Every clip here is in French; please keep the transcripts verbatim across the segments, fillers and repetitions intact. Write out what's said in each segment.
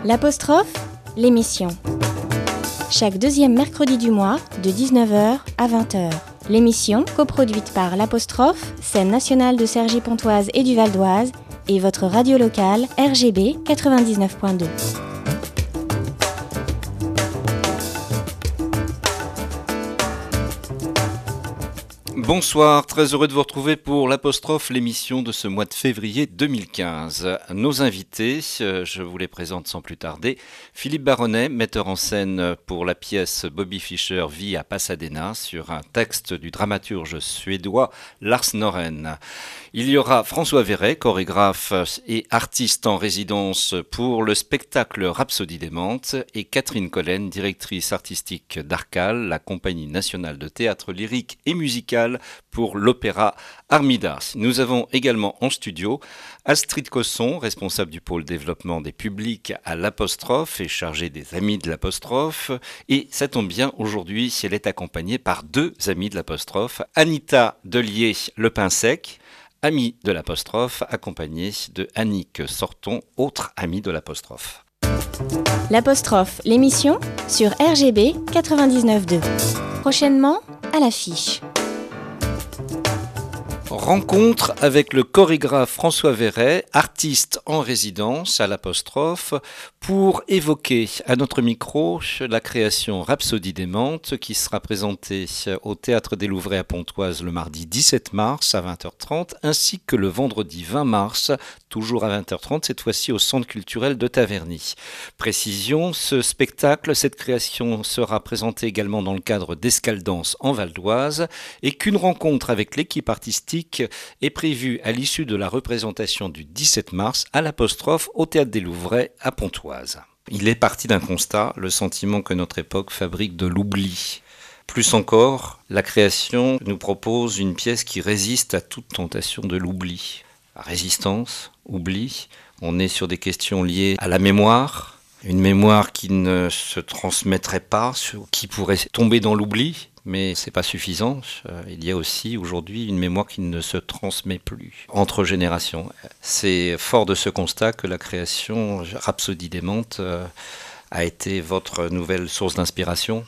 L'apostrophe, l'émission. Chaque deuxième mercredi du mois, de dix-neuf heures à vingt heures. L'émission, coproduite par l'Apostrophe, scène nationale de Cergy-Pontoise et du Val d'Oise, et votre radio locale R G B quatre-vingt-dix-neuf point deux. Bonsoir, très heureux de vous retrouver pour l'Apostrophe, l'émission de ce mois de février deux mille quinze. Nos invités, je vous les présente sans plus tarder. Philippe Baronnet, metteur en scène pour la pièce Bobby Fischer vit à Pasadena sur un texte du dramaturge suédois Lars Norén. Il y aura François Verret, chorégraphe et artiste en résidence pour le spectacle Rhapsodie démente, et Catherine Collen, directrice artistique d'Arcal, la compagnie nationale de théâtre lyrique et musical pour l'opéra Armida. Nous avons également en studio Astrid Cosson, responsable du pôle développement des publics à l'Apostrophe et chargée des Amis de l'Apostrophe. Et ça tombe bien, aujourd'hui, elle est accompagnée par deux Amis de l'Apostrophe, Anita Delier-Le Pinsec, amie de l'Apostrophe, accompagnée de Annick Sorton, autre amie de l'Apostrophe. L'Apostrophe, l'émission sur R G B quatre-vingt-dix-neuf point deux. Prochainement, à l'affiche. Rencontre avec le chorégraphe François Verret, artiste en résidence à l'Apostrophe, pour évoquer à notre micro la création Rhapsodie démente qui sera présentée au Théâtre des Louvrais à Pontoise le mardi dix-sept mars à vingt heures trente ainsi que le vendredi vingt mars, toujours à vingt heures trente, cette fois-ci au Centre culturel de Taverny. Précision, ce spectacle, cette création sera présentée également dans le cadre d'Escaldance en Val d'Oise et qu'une rencontre avec l'équipe artistique est prévue à l'issue de la représentation du dix-sept mars à l'Apostrophe au Théâtre des Louvrais à Pontoise. Il est parti d'un constat, le sentiment que notre époque fabrique de l'oubli. Plus encore, la création nous propose une pièce qui résiste à toute tentation de l'oubli. Résistance, oubli, on est sur des questions liées à la mémoire, une mémoire qui ne se transmettrait pas, qui pourrait tomber dans l'oubli. Mais c'est pas suffisant. Il y a aussi aujourd'hui une mémoire qui ne se transmet plus entre générations. C'est fort de ce constat que la création Rhapsodie démente a été votre nouvelle source d'inspiration.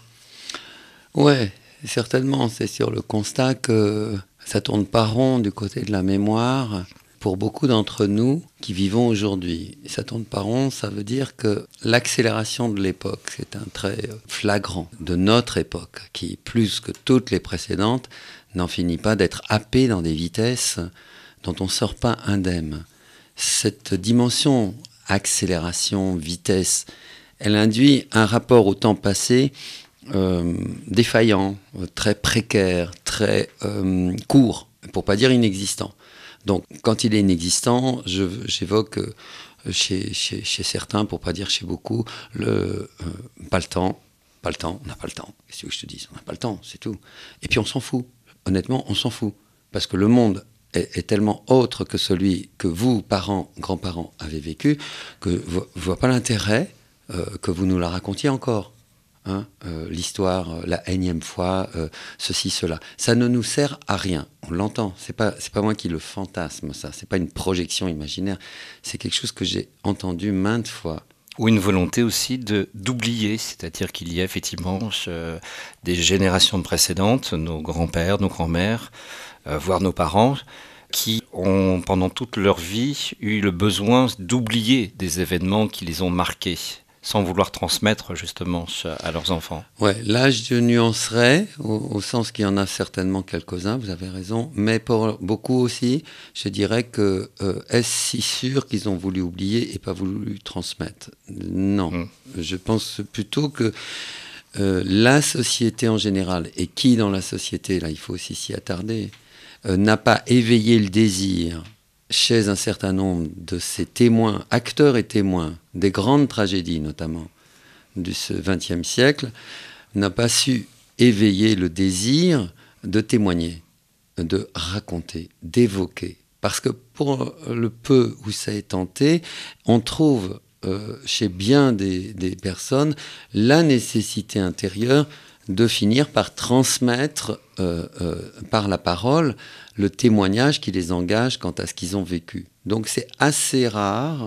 Ouais, certainement. C'est sur le constat que ça tourne pas rond du côté de la mémoire. Pour beaucoup d'entre nous qui vivons aujourd'hui, et ça tourne pas rond, ça veut dire que l'accélération de l'époque, c'est un trait flagrant de notre époque, qui, plus que toutes les précédentes, n'en finit pas d'être happée dans des vitesses dont on ne sort pas indemne. Cette dimension accélération, vitesse, elle induit un rapport au temps passé euh, défaillant, très précaire, très euh, court, pour pas dire inexistant. Donc, quand il est inexistant, je, j'évoque euh, chez, chez, chez certains, pour pas dire chez beaucoup, le euh, pas le temps, pas le temps, on n'a pas le temps. Qu'est-ce que je te dis ? On n'a pas le temps, c'est tout. Et puis on s'en fout. Honnêtement, on s'en fout. Parce que le monde est, est tellement autre que celui que vous, parents, grands-parents, avez vécu, que je ne vois pas l'intérêt euh, que vous nous la racontiez encore. Hein, euh, l'histoire, euh, la énième fois, euh, ceci, cela. Ça ne nous sert à rien. On l'entend. C'est pas, c'est pas moi qui le fantasme, ça. C'est pas une projection imaginaire. C'est quelque chose que j'ai entendu maintes fois. Ou une volonté aussi de, d'oublier, c'est-à-dire qu'il y a effectivement euh, des générations précédentes, nos grands-pères, nos grands-mères, euh, voire nos parents, qui ont, pendant toute leur vie, eu le besoin d'oublier des événements qui les ont marqués, sans vouloir transmettre justement à leurs enfants. Ouais, là je nuancerais, au, au sens qu'il y en a certainement quelques-uns, vous avez raison, mais pour beaucoup aussi, je dirais que euh, est-ce si sûr qu'ils ont voulu oublier et pas voulu transmettre ? Non, mmh. Je pense plutôt que euh, la société en général, et qui dans la société, là il faut aussi s'y attarder, euh, n'a pas éveillé le désir chez un certain nombre de ces témoins, acteurs et témoins, des grandes tragédies notamment de ce vingtième siècle, n'a pas su éveiller le désir de témoigner, de raconter, d'évoquer. Parce que pour le peu où ça est tenté, on trouve euh, chez bien des, des personnes la nécessité intérieure de finir par transmettre euh, euh, par la parole le témoignage qui les engage quant à ce qu'ils ont vécu. Donc c'est assez rare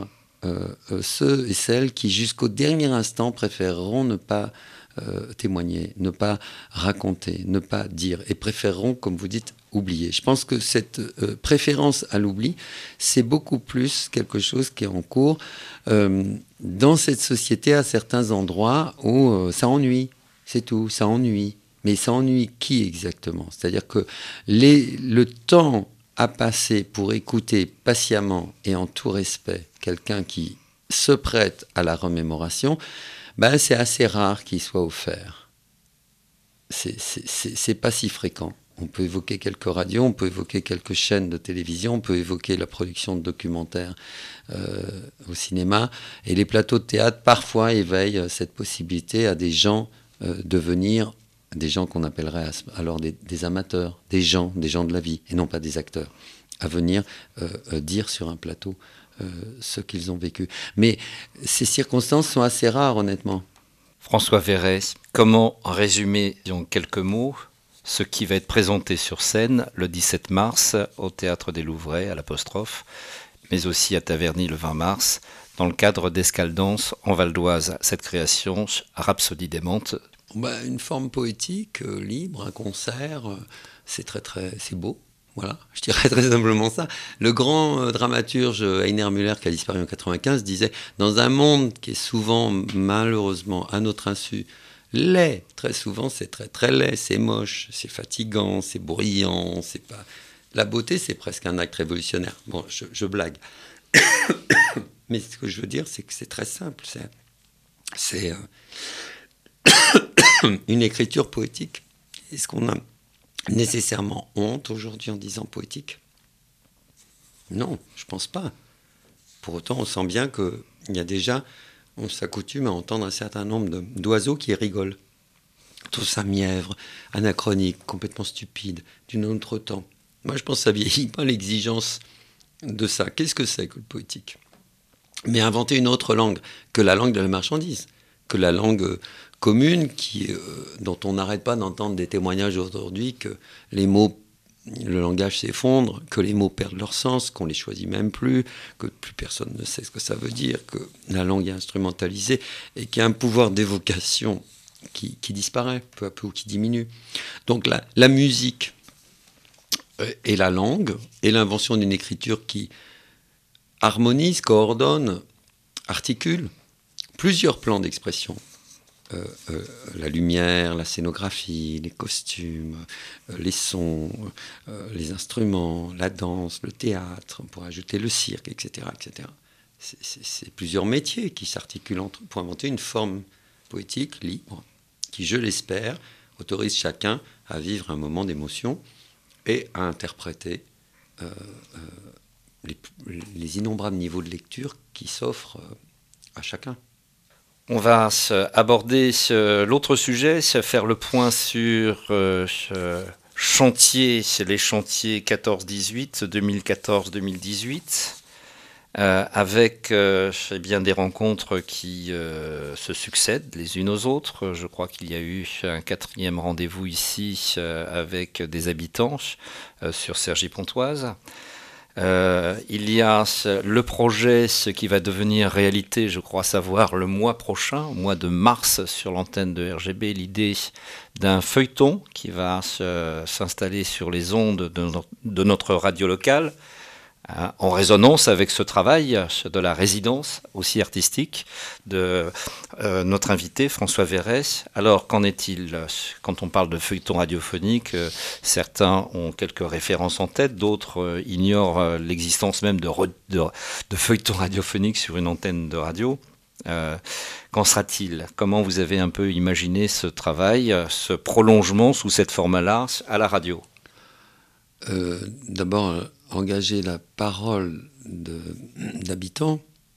euh, euh, ceux et celles qui, jusqu'au dernier instant, préféreront ne pas euh, témoigner, ne pas raconter, ne pas dire, et préféreront, comme vous dites, oublier. Je pense que cette euh, préférence à l'oubli, c'est beaucoup plus quelque chose qui est en cours euh, dans cette société à certains endroits où euh, ça ennuie, c'est tout, ça ennuie. Mais ça ennuie qui exactement ? C'est-à-dire que les, le temps à passer pour écouter patiemment et en tout respect quelqu'un qui se prête à la remémoration, ben c'est assez rare qu'il soit offert. C'est, c'est, c'est, c'est pas si fréquent. On peut évoquer quelques radios, on peut évoquer quelques chaînes de télévision, on peut évoquer la production de documentaires euh, au cinéma. Et les plateaux de théâtre, parfois, éveillent cette possibilité à des gens euh, de venir, des gens qu'on appellerait alors des, des amateurs, des gens, des gens de la vie, et non pas des acteurs, à venir euh, euh, dire sur un plateau euh, ce qu'ils ont vécu. Mais ces circonstances sont assez rares, honnêtement. François Verret, comment résumer en quelques mots ce qui va être présenté sur scène le dix-sept mars au Théâtre des Louvrais à l'Apostrophe, mais aussi à Taverny le vingt mars, dans le cadre d'Escaldance en Val d'Oise, cette création Rhapsodie démente. Bah, une forme poétique, euh, libre, un concert, euh, c'est très très, c'est beau. Voilà, je dirais très simplement ça. Le grand euh, dramaturge Heiner Müller, qui a disparu en quatre-vingt-quinze, disait « Dans un monde qui est souvent, malheureusement, à notre insu, laid, très souvent c'est très très laid, c'est moche, c'est fatigant, c'est bruyant, c'est pas... La beauté, c'est presque un acte révolutionnaire. » Bon, je, je blague. Mais ce que je veux dire, c'est que c'est très simple. C'est, c'est euh, une écriture poétique. Est-ce qu'on a nécessairement honte aujourd'hui en disant poétique ? Non, je pense pas. Pour autant, on sent bien qu'il y a déjà, on s'accoutume à entendre un certain nombre de, d'oiseaux qui rigolent. Tout ça mièvre, anachronique, complètement stupide, d'un autre temps. Moi, je pense que ça vieillit pas l'exigence de ça. Qu'est-ce que c'est que le poétique ? Mais inventer une autre langue que la langue de la marchandise, que la langue commune qui, euh, dont on n'arrête pas d'entendre des témoignages aujourd'hui que les mots, le langage s'effondre, que les mots perdent leur sens, qu'on les choisit même plus, que plus personne ne sait ce que ça veut dire, que la langue est instrumentalisée et qu'il y a un pouvoir d'évocation qui, qui disparaît peu à peu ou qui diminue. Donc la, la musique et la langue et l'invention d'une écriture qui harmonise, coordonne, articule plusieurs plans d'expression. Euh, euh, la lumière, la scénographie, les costumes, euh, les sons, euh, les instruments, la danse, le théâtre, on pourrait ajouter le cirque, et cetera, et cetera. C'est, c'est, c'est plusieurs métiers qui s'articulent entre eux pour inventer une forme poétique libre qui, je l'espère, autorise chacun à vivre un moment d'émotion et à interpréter euh, euh, les, les innombrables niveaux de lecture qui s'offrent euh, à chacun. On va aborder l'autre sujet, faire le point sur euh, chantier, les chantiers quatorze dix-huit, deux mille quatorze deux mille dix-huit, euh, avec euh, eh bien, des rencontres qui euh, se succèdent les unes aux autres. Je crois qu'il y a eu un quatrième rendez-vous ici euh, avec des habitants euh, sur Cergy-Pontoise. Euh, il y a le projet, ce qui va devenir réalité, je crois savoir, le mois prochain, au mois de mars, sur l'antenne de R G B, l'idée d'un feuilleton qui va se, s'installer sur les ondes de, no- de notre radio locale, hein, en résonance avec ce travail de la résidence aussi artistique de euh, notre invité François Verret. Alors qu'en est-il quand on parle de feuilleton radiophonique? euh, Certains ont quelques références en tête, d'autres euh, ignorent euh, l'existence même de, re- de, de feuilleton radiophonique sur une antenne de radio. Euh, qu'en sera-t-il? Comment vous avez un peu imaginé ce travail, ce prolongement sous cette forme-là à la radio? euh, D'abord, euh, engager la parole de, d'habitants,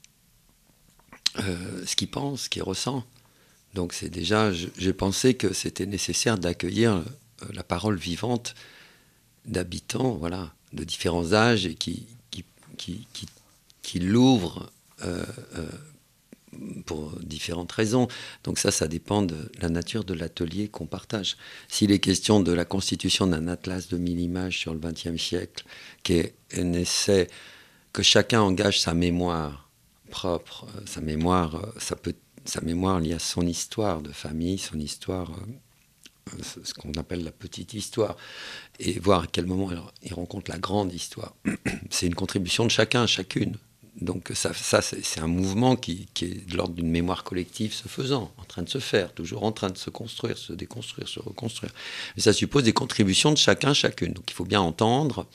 euh, ce qu'ils pensent, ce qu'ils ressentent. Donc c'est déjà, je, j'ai pensé que c'était nécessaire d'accueillir euh, la parole vivante d'habitants, voilà, de différents âges et qui, qui, qui, qui, qui l'ouvrent euh, euh, pour différentes raisons. Donc ça, ça dépend de la nature de l'atelier qu'on partage. S'il est question de la constitution d'un atlas de mille images sur le vingtième siècle, qui est un essai que chacun engage sa mémoire propre, euh, sa mémoire, euh, ça peut, sa mémoire liée à son histoire de famille, son histoire, euh, ce qu'on appelle la petite histoire, et voir à quel moment alors, il rencontre la grande histoire. C'est une contribution de chacun, chacune. Donc ça, ça c'est, c'est un mouvement qui, qui est de l'ordre d'une mémoire collective se faisant, en train de se faire, toujours en train de se construire, se déconstruire, se reconstruire. Mais ça suppose des contributions de chacun, chacune. Donc il faut bien entendre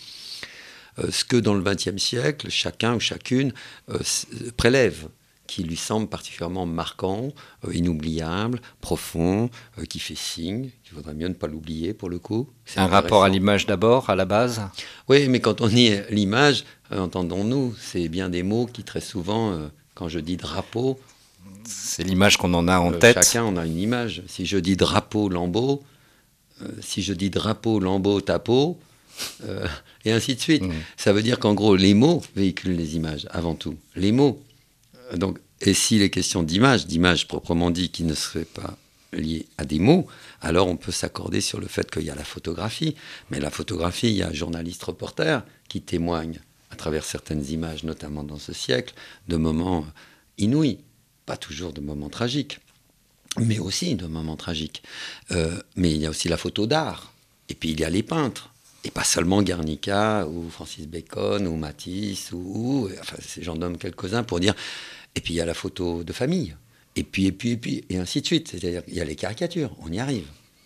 euh, ce que dans le vingtième siècle, chacun ou chacune euh, prélève, qui lui semble particulièrement marquant, euh, inoubliable, profond, euh, qui fait signe. Il vaudrait mieux ne pas l'oublier pour le coup. C'est un rapport à l'image d'abord, à la base ? Oui, mais quand on dit l'image, euh, entendons-nous, c'est bien des mots qui très souvent, euh, quand je dis drapeau... C'est l'image qu'on en a en euh, tête. Chacun en a une image. Si je dis drapeau, lambeau, euh, si je dis drapeau, lambeau, tapeau, euh, et ainsi de suite. Mmh. Ça veut dire qu'en gros, les mots véhiculent les images, avant tout. Les mots. Donc, et s'il est question d'image, d'image proprement dit qui ne serait pas liée à des mots, alors on peut s'accorder sur le fait qu'il y a la photographie. Mais la photographie, il y a journalistes-reporters qui témoignent à travers certaines images, notamment dans ce siècle, de moments inouïs. Pas toujours de moments tragiques, mais aussi de moments tragiques. Euh, mais il y a aussi la photo d'art. Et puis il y a les peintres. Et pas seulement Guernica, ou Francis Bacon, ou Matisse, ou... ou enfin, j'en nomme quelques-uns pour dire... Et puis il y a la photo de famille, et puis, et puis, et puis, et ainsi de suite. C'est-à-dire qu'il y a les caricatures, on y arrive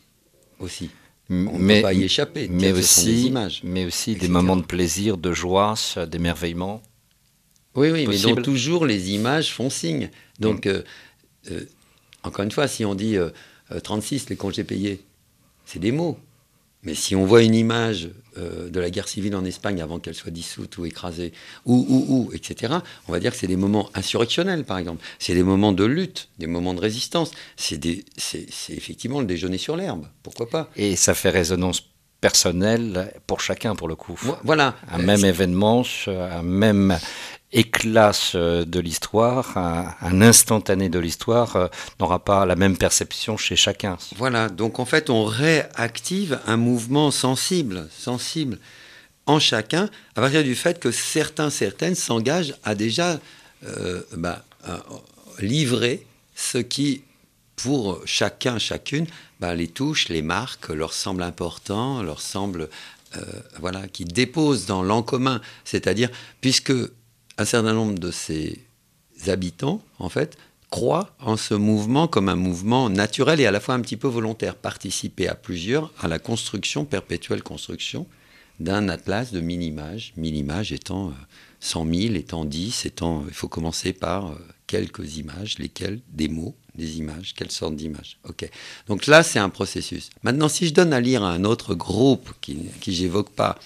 aussi. On ne peut pas y échapper. Mais Tiens, aussi, ce sont des images, mais aussi des moments de plaisir, de joie, d'émerveillement. Oui, oui, possible. Mais dont toujours les images font signe. Donc, mmh. euh, euh, encore une fois, si on dit euh, trente-six, les congés payés, c'est des mots. Mais si on voit une image euh, de la guerre civile en Espagne avant qu'elle soit dissoute ou écrasée, ou, ou, ou, et cetera, on va dire que c'est des moments insurrectionnels, par exemple. C'est des moments de lutte, des moments de résistance. C'est, des, c'est, c'est effectivement le déjeuner sur l'herbe, pourquoi pas. Et ça fait résonance personnelle pour chacun, pour le coup. Voilà. Un même c'est... événement, un même éclat de l'histoire, un, un instantané de l'histoire euh, n'aura pas la même perception chez chacun. Voilà, donc en fait on réactive un mouvement sensible, sensible en chacun, à partir du fait que certains, certaines s'engagent à déjà euh, bah, à livrer ce qui, pour chacun, chacune, bah, les touche, les marque, leur semble important, leur semble, euh, voilà, qui dépose dans l'en commun, c'est-à-dire, puisque un certain nombre de ces habitants, en fait, croient en ce mouvement comme un mouvement naturel et à la fois un petit peu volontaire, participer à plusieurs à la construction, perpétuelle construction, d'un atlas de mille images, mille images étant euh, cent mille, étant dix, étant, euh, il faut commencer par euh, quelques images, lesquelles, des mots, des images, quelles sortes d'images. Ok. Donc là, c'est un processus. Maintenant, si je donne à lire à un autre groupe qui, qui j'évoque pas,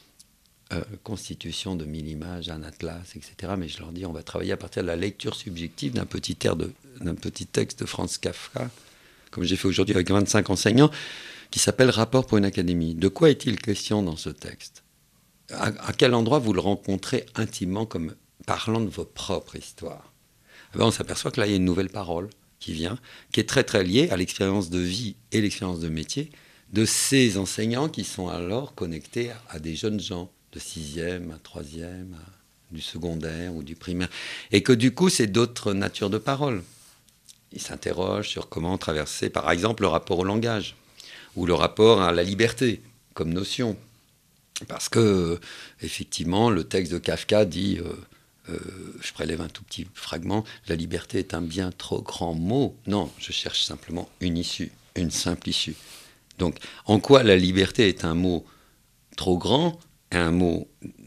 Euh, constitution de mille images, un atlas, et cetera. Mais je leur dis, on va travailler à partir de la lecture subjective d'un petit, air de, d'un petit texte de Franz Kafka, comme j'ai fait aujourd'hui avec vingt-cinq enseignants, qui s'appelle « Rapport pour une académie ». De quoi est-il question dans ce texte ? à, à quel endroit vous le rencontrez intimement comme parlant de votre propre histoire ? Et bien, on s'aperçoit que là, il y a une nouvelle parole qui vient, qui est très très liée à l'expérience de vie et l'expérience de métier de ces enseignants qui sont alors connectés à, à des jeunes gens, de sixième à troisième, à du secondaire ou du primaire. Et que du coup, c'est d'autres natures de parole. Ils s'interrogent sur comment traverser, par exemple, le rapport au langage ou le rapport à la liberté comme notion. Parce que, effectivement, le texte de Kafka dit, euh, euh, je prélève un tout petit fragment, la liberté est un bien trop grand mot. Non, je cherche simplement une issue, une simple issue. Donc, en quoi la liberté est un mot trop grand ? Un mot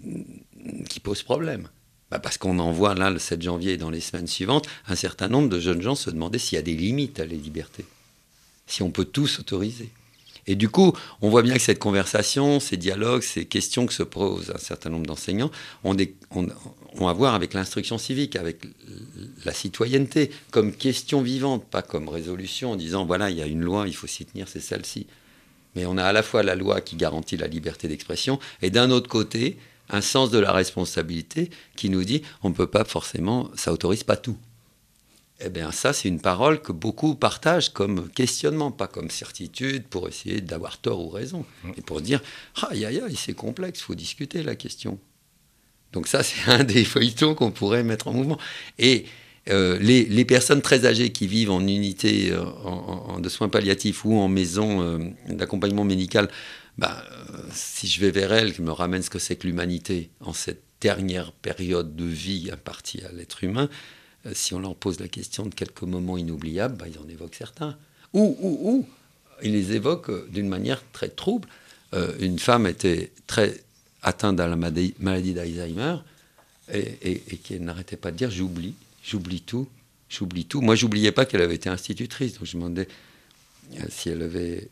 qui pose problème. Bah parce qu'on en voit là, le sept janvier et dans les semaines suivantes, un certain nombre de jeunes gens se demandaient s'il y a des limites à la liberté, si on peut tout s'autoriser. Et du coup, on voit bien que cette conversation, ces dialogues, ces questions que se posent un certain nombre d'enseignants ont, des, ont, ont à voir avec l'instruction civique, avec la citoyenneté, comme question vivante, pas comme résolution en disant, voilà, il y a une loi, il faut s'y tenir, c'est celle-ci. Mais on a à la fois la loi qui garantit la liberté d'expression et d'un autre côté, un sens de la responsabilité qui nous dit on ne peut pas forcément, ça autorise pas tout. Eh bien ça, c'est une parole que beaucoup partagent comme questionnement, pas comme certitude pour essayer d'avoir tort ou raison. Et pour se dire, aïe aïe aïe, c'est complexe, il faut discuter la question. Donc ça, c'est un des feuilletons qu'on pourrait mettre en mouvement. Et euh, les, les personnes très âgées qui vivent en unité euh, en, en, de soins palliatifs ou en maison euh, d'accompagnement médical, bah, euh, si je vais vers elles, qu'elles me ramènent ce que c'est que l'humanité en cette dernière période de vie impartie à l'être humain, euh, si on leur pose la question de quelques moments inoubliables, bah, ils en évoquent certains. Ou, ou, ou, ils les évoquent d'une manière très trouble. Euh, une femme était très atteinte de la maladie d'Alzheimer et, et, et qui n'arrêtait pas de dire « j'oublie, j'oublie tout, j'oublie tout ». Moi, je n'oubliais pas qu'elle avait été institutrice, donc je me demandais si elle avait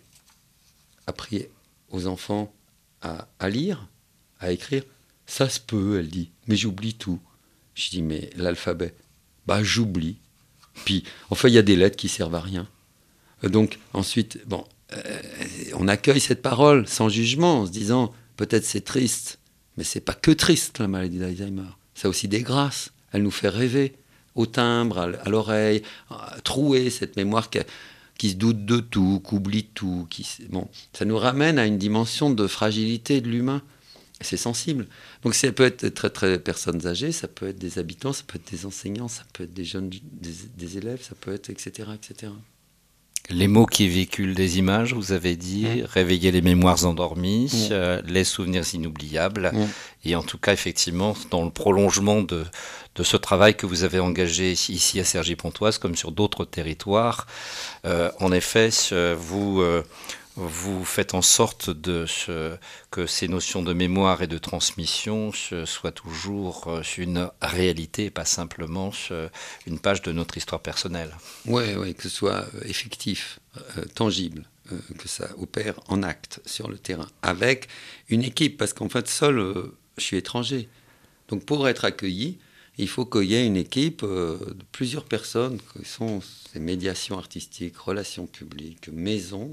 appris aux enfants à, à lire, à écrire. Ça se peut, elle dit, mais j'oublie tout. Je dis, mais l'alphabet, bah j'oublie. Puis, enfin, il y a des lettres qui servent à rien. Donc, ensuite, bon, euh, on accueille cette parole sans jugement, en se disant, peut-être c'est triste, mais c'est pas que triste, la maladie d'Alzheimer. Ça a aussi des grâces. Elle nous fait rêver, au timbre, à l'oreille, trouer cette mémoire qui, qui se doute de tout, qui oublie tout. Qui, bon, ça nous ramène à une dimension de fragilité de l'humain. C'est sensible. Donc ça peut être très, très personnes âgées, ça peut être des habitants, ça peut être des enseignants, ça peut être des jeunes, des, des élèves, ça peut être et cetera, et cetera. Les mots qui véhiculent des images, vous avez dit, mmh. réveiller les mémoires endormies, mmh. euh, les souvenirs inoubliables. Mmh. Et en tout cas, effectivement, dans le prolongement de, de ce travail que vous avez engagé ici à Cergy-Pontoise, comme sur d'autres territoires, euh, en effet, vous... Euh, Vous faites en sorte de, euh, que ces notions de mémoire et de transmission euh, soient toujours euh, une réalité et pas simplement euh, une page de notre histoire personnelle. Oui, ouais, que ce soit effectif, euh, tangible, euh, que ça opère en acte sur le terrain, avec une équipe, parce qu'en fait, seul, euh, je suis étranger. Donc pour être accueilli, il faut qu'il y ait une équipe euh, de plusieurs personnes, qui sont ces médiations artistiques, relations publiques, maisons,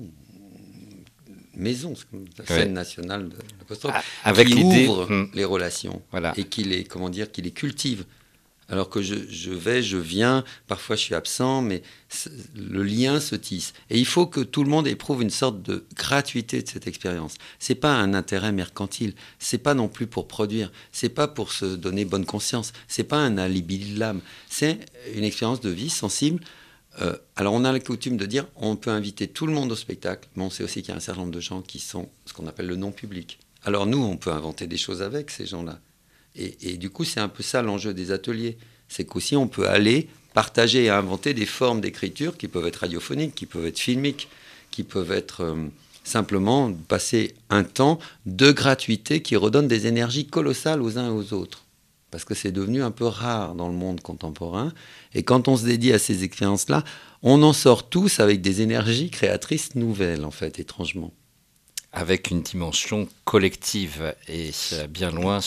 maison, la scène ouais. nationale de l'apostrophe, avec qui ouvre hum. les relations voilà. et qui les, comment dire, qui les cultive. Alors que je, je vais, je viens, parfois je suis absent, mais le lien se tisse. Et il faut que tout le monde éprouve une sorte de gratuité de cette expérience. C'est pas un intérêt mercantile, c'est pas non plus pour produire, c'est pas pour se donner bonne conscience, c'est pas un alibi de l'âme, c'est une expérience de vie sensible. Euh, alors on a la coutume de dire on peut inviter tout le monde au spectacle, mais on sait aussi qu'il y a un certain nombre de gens qui sont ce qu'on appelle le non-public. Alors nous, on peut inventer des choses avec ces gens-là. Et, et du coup, c'est un peu ça l'enjeu des ateliers. C'est qu'aussi on peut aller partager et inventer des formes d'écriture qui peuvent être radiophoniques, qui peuvent être filmiques, qui peuvent être euh, simplement passer un temps de gratuité qui redonne des énergies colossales aux uns et aux autres. Parce que c'est devenu un peu rare dans le monde contemporain. Et quand on se dédie à ces expériences-là, on en sort tous avec des énergies créatrices nouvelles, en fait, étrangement. Avec une dimension collective et bien loin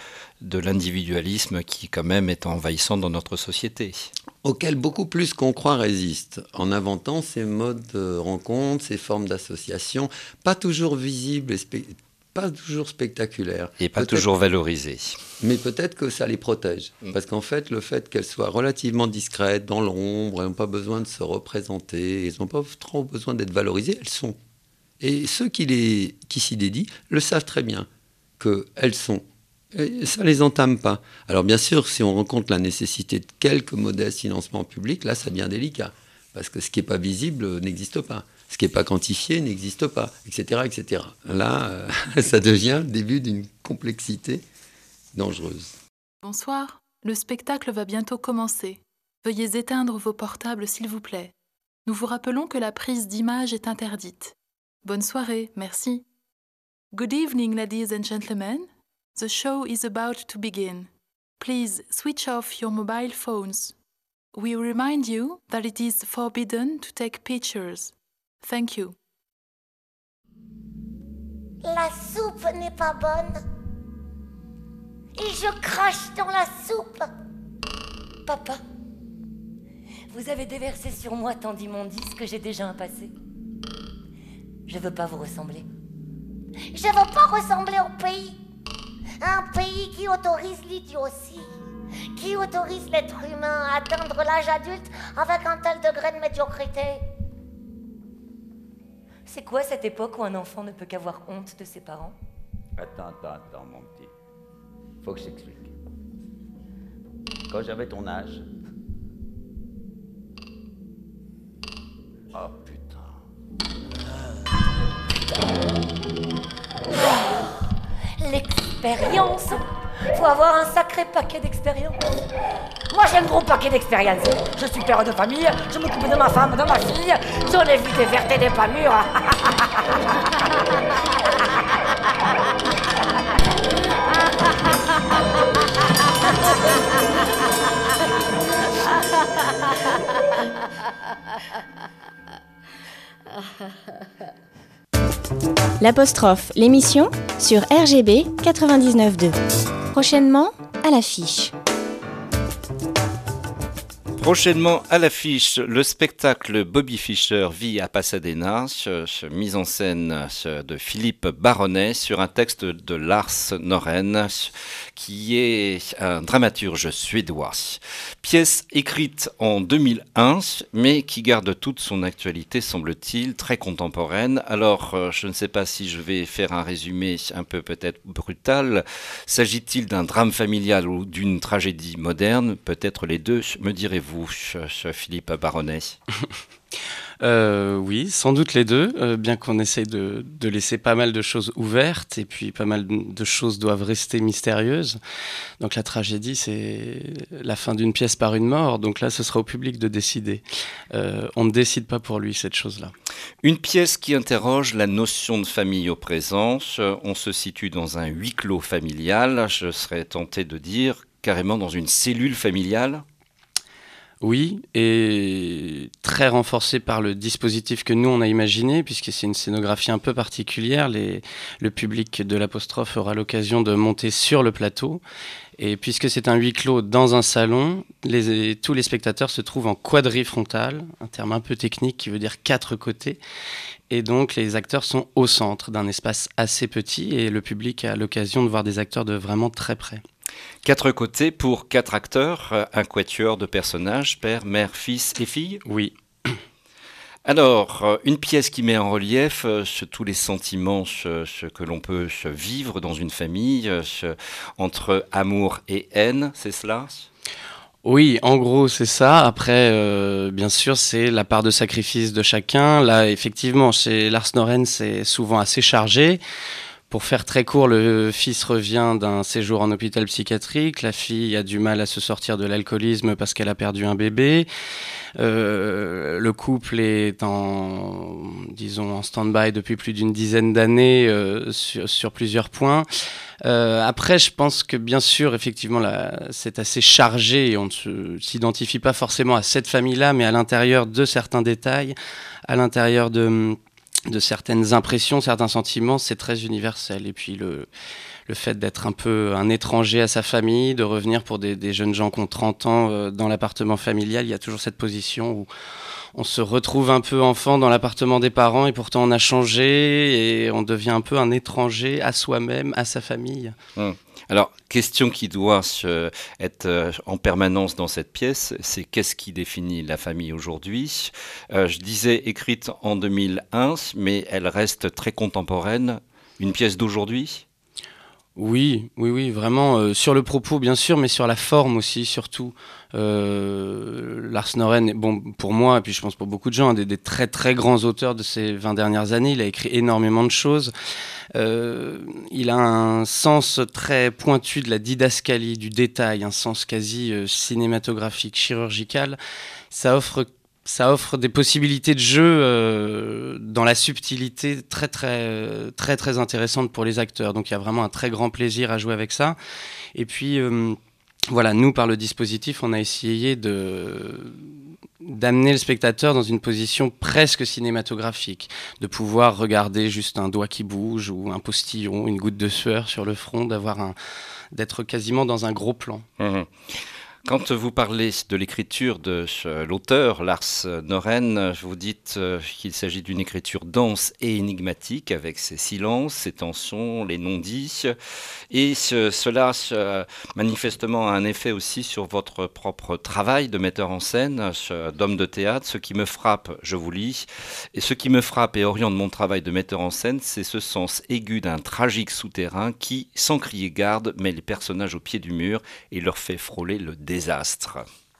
de l'individualisme qui, quand même, est envahissant dans notre société. Auquel beaucoup plus qu'on croit résiste, en inventant ces modes de rencontre, ces formes d'association, pas toujours visibles et spé- pas toujours spectaculaires. Et pas peut-être, toujours valorisées. Mais peut-être que ça les protège. Mmh. Parce qu'en fait, le fait qu'elles soient relativement discrètes, dans l'ombre, elles n'ont pas besoin de se représenter, elles n'ont pas trop besoin d'être valorisées, elles sont. Et ceux qui, les, qui s'y dédient le savent très bien qu'elles sont. Et ça ne les entame pas. Alors bien sûr, si on rencontre la nécessité de quelques modestes financements publics, là, ça devient délicat. Parce que ce qui n'est pas visible n'existe pas. Ce qui n'est pas quantifié n'existe pas, et cetera, et cetera. Là, euh, ça devient le début d'une complexité dangereuse. Bonsoir, le spectacle va bientôt commencer. Veuillez éteindre vos portables, s'il vous plaît. Nous vous rappelons que la prise d'image est interdite. Bonne soirée, merci. Good evening, ladies and gentlemen. The show is about to begin. Please switch off your mobile phones. We remind you that it is forbidden to take pictures. Thank you. La soupe n'est pas bonne. Et je crache dans la soupe. Papa, vous avez déversé sur moi tant d'immondices que j'ai déjà un passé. Je veux pas vous ressembler. Je veux pas ressembler au pays. Un pays qui autorise l'idiotie, qui autorise l'être humain à atteindre l'âge adulte avec un tel degré de médiocrité. C'est quoi cette époque où un enfant ne peut qu'avoir honte de ses parents ? Attends, attends, attends, mon petit. Faut que je t'explique. quand j'avais ton âge. Oh putain. L'expérience. Faut avoir un sacré paquet d'expérience. Moi j'ai un gros paquet d'expérience. Je suis père de famille, je m'occupe de ma femme, de ma fille. J'en ai vu des vertes et des pas mûres. L'apostrophe, l'émission sur R G B quatre-vingt-dix-neuf point deux. Prochainement, à l'affiche. Prochainement à l'affiche, le spectacle Bobby Fischer vit à Pasadena, mise en scène de Philippe Baronnet sur un texte de Lars Norén, qui est un dramaturge suédois. Pièce écrite en deux mille un, mais qui garde toute son actualité, semble-t-il, très contemporaine. Alors, je ne sais pas si je vais faire un résumé un peu peut-être brutal. S'agit-il d'un drame familial ou d'une tragédie moderne? Peut-être les deux, me direz-vous, Philippe Baronnet? Euh, oui, sans doute les deux, euh, bien qu'on essaye de, de laisser pas mal de choses ouvertes et puis pas mal de choses doivent rester mystérieuses. Donc la tragédie, c'est la fin d'une pièce par une mort, donc là ce sera au public de décider. Euh, on ne décide pas pour lui cette chose-là. Une pièce qui interroge la notion de famille au présent. On se situe dans un huis clos familial, je serais tenté de dire carrément dans une cellule familiale. Oui, et très renforcé par le dispositif que nous on a imaginé, puisque c'est une scénographie un peu particulière. Les, le public de l'apostrophe aura l'occasion de monter sur le plateau. Et puisque c'est un huis clos dans un salon, les, tous les spectateurs se trouvent en quadrifrontal, un terme un peu technique qui veut dire quatre côtés. Et donc les acteurs sont au centre d'un espace assez petit et le public a l'occasion de voir des acteurs de vraiment très près. Quatre côtés pour quatre acteurs, un quatuor de personnages, père, mère, fils et fille. Oui. Alors, une pièce qui met en relief euh, tous les sentiments ce, ce que l'on peut se vivre dans une famille, ce, entre amour et haine, c'est cela ? Oui, en gros, c'est ça. Après, euh, bien sûr, c'est la part de sacrifice de chacun. Là, effectivement, chez Lars Norén, c'est souvent assez chargé. Pour faire très court, le fils revient d'un séjour en hôpital psychiatrique. La fille a du mal à se sortir de l'alcoolisme parce qu'elle a perdu un bébé. Euh, le couple est en, disons, en stand-by depuis plus d'une dizaine d'années euh, sur, sur plusieurs points. Euh, après, je pense que bien sûr, effectivement, là, c'est assez chargé et on ne se, s'identifie pas forcément à cette famille-là, mais à l'intérieur de certains détails, à l'intérieur de... de certaines impressions, certains sentiments, c'est très universel. Et puis le, le fait d'être un peu un étranger à sa famille, de revenir pour des, des jeunes gens qui ont trente ans euh, dans l'appartement familial, il y a toujours cette position où on se retrouve un peu enfant dans l'appartement des parents et pourtant on a changé et on devient un peu un étranger à soi-même, à sa famille. Mmh. Alors, question qui doit se, être en permanence dans cette pièce, c'est qu'est-ce qui définit la famille aujourd'hui ? euh, Je disais écrite en deux mille un, mais elle reste très contemporaine. Une pièce d'aujourd'hui ? Oui, oui, oui, vraiment, euh, sur le propos bien sûr, mais sur la forme aussi, surtout. Euh, Lars Norén, bon, pour moi, et puis je pense pour beaucoup de gens, un des, des très très grands auteurs de ces vingt dernières années. Il a écrit énormément de choses. Euh, il a un sens très pointu de la didascalie, du détail, un sens quasi euh, cinématographique, chirurgical. Ça offre Ça offre des possibilités de jeu euh, dans la subtilité très très très très intéressantes pour les acteurs. Donc il y a vraiment un très grand plaisir à jouer avec ça. Et puis euh, voilà, nous par le dispositif, on a essayé de d'amener le spectateur dans une position presque cinématographique, de pouvoir regarder juste un doigt qui bouge ou un postillon, une goutte de sueur sur le front, d'avoir un d'être quasiment dans un gros plan. Mmh. Quand vous parlez de l'écriture de l'auteur, Lars Norén, vous dites qu'il s'agit d'une écriture dense et énigmatique, avec ses silences, ses tensions, les non-dits. Et ce, cela, manifestement, a un effet aussi sur votre propre travail de metteur en scène, d'homme de théâtre. Ce qui me frappe, je vous lis, et ce qui me frappe et oriente mon travail de metteur en scène, c'est ce sens aigu d'un tragique souterrain qui, sans crier garde, met les personnages au pied du mur et leur fait frôler le délire. désastre.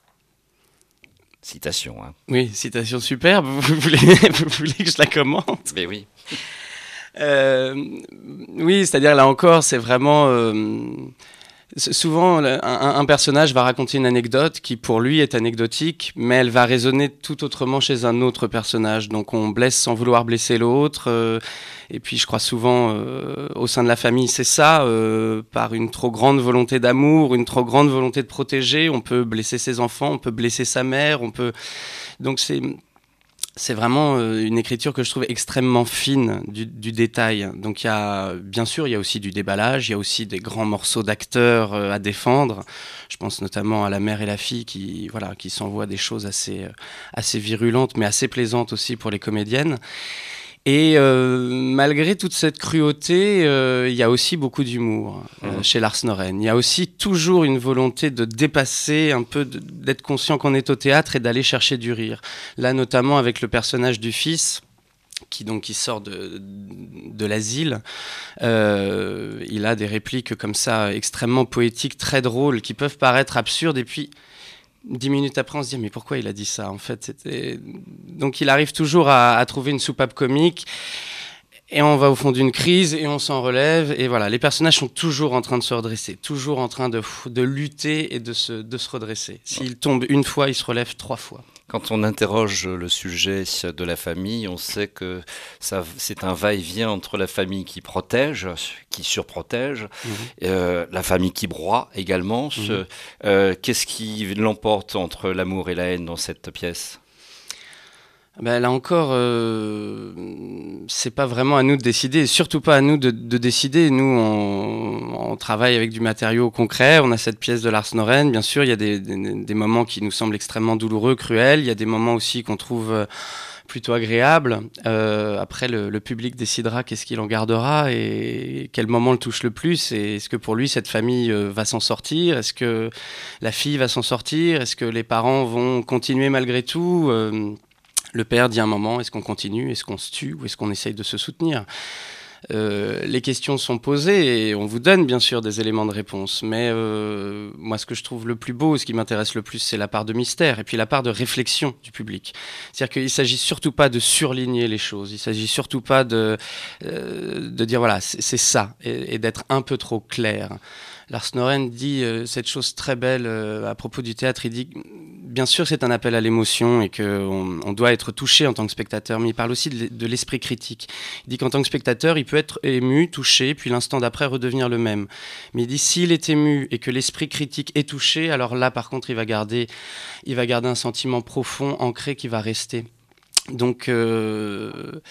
Citation. Hein. Oui, citation superbe. Vous voulez, vous voulez que je la commente ? Mais oui. Euh, oui, c'est-à-dire là encore, c'est vraiment... Euh, souvent, un, un personnage va raconter une anecdote qui, pour lui, est anecdotique, mais elle va résonner tout autrement chez un autre personnage. Donc on blesse sans vouloir blesser l'autre. Euh, et puis je crois souvent, euh, au sein de la famille, c'est ça, euh, par une trop grande volonté d'amour, une trop grande volonté de protéger, on peut blesser ses enfants, on peut blesser sa mère, on peut... Donc c'est... C'est vraiment une écriture que je trouve extrêmement fine du, du détail. Donc il y a, bien sûr, il y a aussi du déballage, il y a aussi des grands morceaux d'acteurs à défendre. Je pense notamment à la mère et la fille qui, voilà, qui s'envoient des choses assez, assez virulentes, mais assez plaisantes aussi pour les comédiennes. Et euh, malgré toute cette cruauté, euh, il y a aussi beaucoup d'humour euh, mmh. chez Lars Norén. Il y a aussi toujours une volonté de dépasser un peu, de, d'être conscient qu'on est au théâtre et d'aller chercher du rire. Là, notamment avec le personnage du fils, qui donc qui sort de, de l'asile, euh, il a des répliques comme ça extrêmement poétiques, très drôles, qui peuvent paraître absurdes et puis... Dix minutes après, on se dit mais pourquoi il a dit ça en fait c'était... Donc il arrive toujours à, à trouver une soupape comique et on va au fond d'une crise et on s'en relève et voilà, les personnages sont toujours en train de se redresser, toujours en train de, de lutter et de se, de se redresser. S'ils tombent une fois, ils se relèvent trois fois. Quand on interroge le sujet de la famille, on sait que ça, c'est un va-et-vient entre la famille qui protège, qui surprotège, mmh. euh, la famille qui broie également. Mmh. Ce, euh, qu'est-ce qui l'emporte entre l'amour et la haine dans cette pièce ? Ben là encore, euh, c'est pas vraiment à nous de décider, et surtout pas à nous de, de décider. Nous, on, on travaille avec du matériau concret. On a cette pièce de Lars Norén. Bien sûr, il y a des, des, des moments qui nous semblent extrêmement douloureux, cruels. Il y a des moments aussi qu'on trouve plutôt agréables. Euh, après, le, le public décidera qu'est-ce qu'il en gardera et quel moment le touche le plus. Et est-ce que pour lui, cette famille euh, va s'en sortir ? Est-ce que la fille va s'en sortir ? Est-ce que les parents vont continuer malgré tout ? euh, Le père dit à un moment, est-ce qu'on continue, est-ce qu'on se tue ou est-ce qu'on essaye de se soutenir ? euh, Les questions sont posées et on vous donne bien sûr des éléments de réponse. Mais euh, moi, ce que je trouve le plus beau, ce qui m'intéresse le plus, c'est la part de mystère et puis la part de réflexion du public. C'est-à-dire qu'il ne s'agit surtout pas de surligner les choses. Il ne s'agit surtout pas de, euh, de dire voilà, c'est, c'est ça et, et d'être un peu trop clair. Lars Norén dit euh, cette chose très belle euh, à propos du théâtre. Il dit, bien sûr, c'est un appel à l'émotion et qu'on on doit être touché en tant que spectateur, mais il parle aussi de, de l'esprit critique. Il dit qu'en tant que spectateur, il peut être ému, touché, puis l'instant d'après redevenir le même. Mais il dit, s'il est ému et que l'esprit critique est touché, alors là, par contre, il va garder, il va garder un sentiment profond, ancré, qui va rester. Donc... Euh,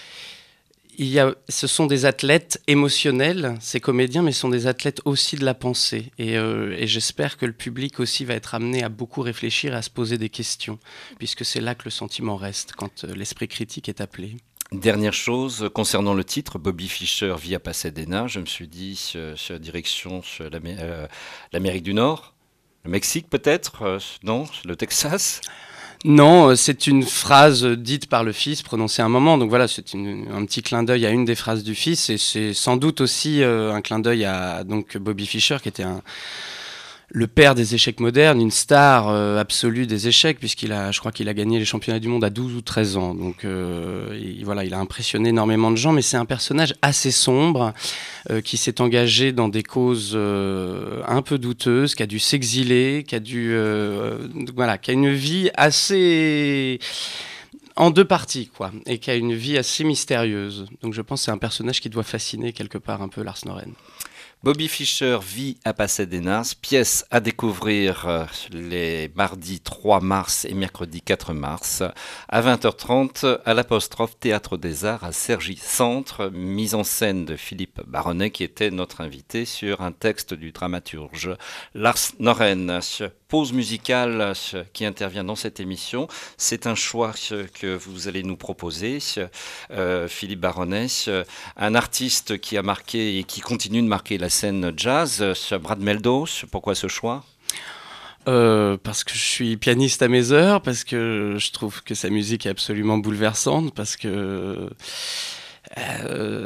Il y a, ce sont des athlètes émotionnels, ces comédiens, mais ce sont des athlètes aussi de la pensée. Et, euh, et j'espère que le public aussi va être amené à beaucoup réfléchir et à se poser des questions, puisque c'est là que le sentiment reste, quand euh, l'esprit critique est appelé. Dernière chose, concernant le titre, Bobby Fischer vit à Pasadena, je me suis dit, sur, sur direction sur l'Amé- euh, l'Amérique du Nord, le Mexique peut-être, euh, non, le Texas ? Non, c'est une phrase dite par le fils, prononcée à un moment. Donc voilà, c'est une, un petit clin d'œil à une des phrases du fils. Et c'est sans doute aussi euh, un clin d'œil à donc, Bobby Fischer, qui était un, le père des échecs modernes, une star euh, absolue des échecs, puisqu'il a, je crois qu'il a gagné les championnats du monde à douze ou treize ans. Donc euh, il, voilà, il a impressionné énormément de gens, mais c'est un personnage assez sombre, euh, qui s'est engagé dans des causes euh, un peu douteuses, qui a dû s'exiler, qui a dû, euh, voilà, qui a une vie assez... en deux parties, quoi, et qui a une vie assez mystérieuse. Donc je pense que c'est un personnage qui doit fasciner quelque part un peu Lars Norén. Bobby Fischer vit à Pasadena, pièce à découvrir les mardis trois mars et mercredi quatre mars à vingt heures trente à l'Apostrophe Théâtre des Arts à Cergy Centre, mise en scène de Philippe Baronnet qui était notre invité sur un texte du dramaturge Lars Norén. Pause musicale qui intervient dans cette émission, c'est un choix que vous allez nous proposer, euh, Philippe Baronnet, un artiste qui a marqué et qui continue de marquer la scène jazz, Brad Mehldau. Pourquoi ce choix ? Euh, parce que je suis pianiste à mes heures, parce que je trouve que sa musique est absolument bouleversante, parce que euh,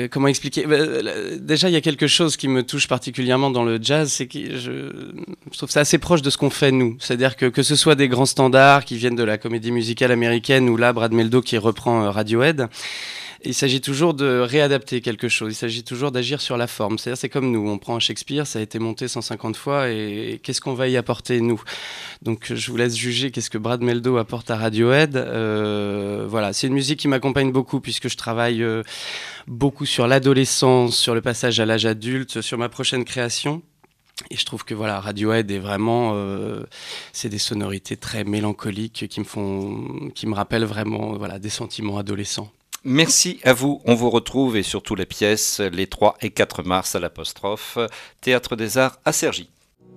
euh, comment expliquer euh, Déjà, il y a quelque chose qui me touche particulièrement dans le jazz, c'est que je, je trouve ça assez proche de ce qu'on fait nous. C'est-à-dire que que ce soit des grands standards qui viennent de la comédie musicale américaine ou là, Brad Mehldau qui reprend euh, Radiohead, il s'agit toujours de réadapter quelque chose, il s'agit toujours d'agir sur la forme. C'est-à-dire, c'est comme nous, on prend un Shakespeare, ça a été monté cent cinquante fois, et qu'est-ce qu'on va y apporter, nous? Donc, je vous laisse juger qu'est-ce que Brad Mehldau apporte à Radiohead. Euh, voilà, c'est une musique qui m'accompagne beaucoup, puisque je travaille euh, beaucoup sur l'adolescence, sur le passage à l'âge adulte, sur ma prochaine création. Et je trouve que voilà, Radiohead est vraiment, euh, c'est des sonorités très mélancoliques qui me font, qui me rappellent vraiment, voilà, des sentiments adolescents. Merci à vous. On vous retrouve et surtout les pièces les trois et quatre mars à l'Apostrophe, Théâtre des Arts à Cergy.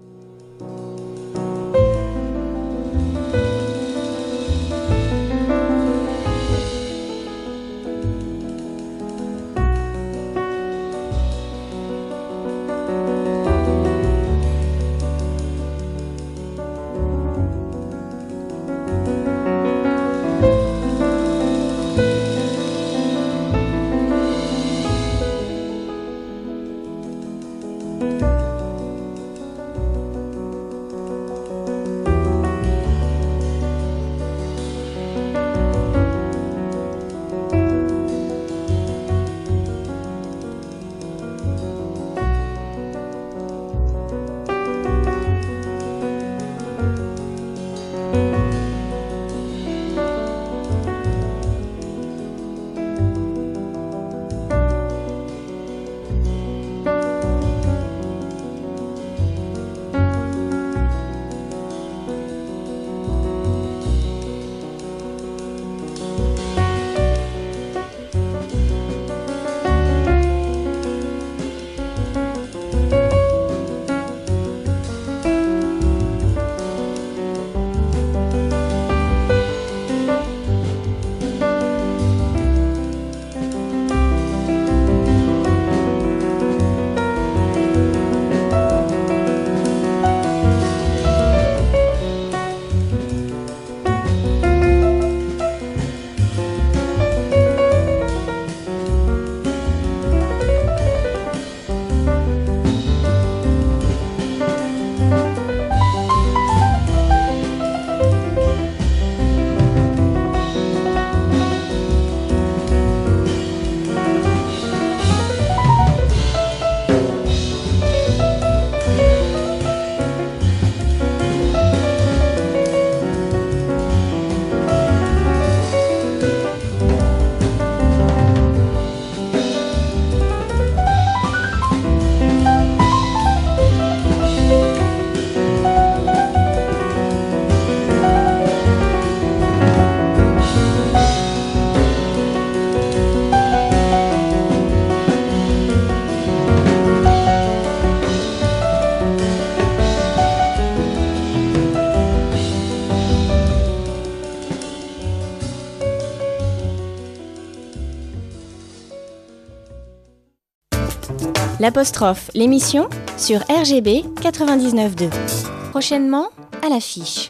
L'Apostrophe, l'émission sur R G B quatre-vingt-dix-neuf point deux. Prochainement, à l'affiche.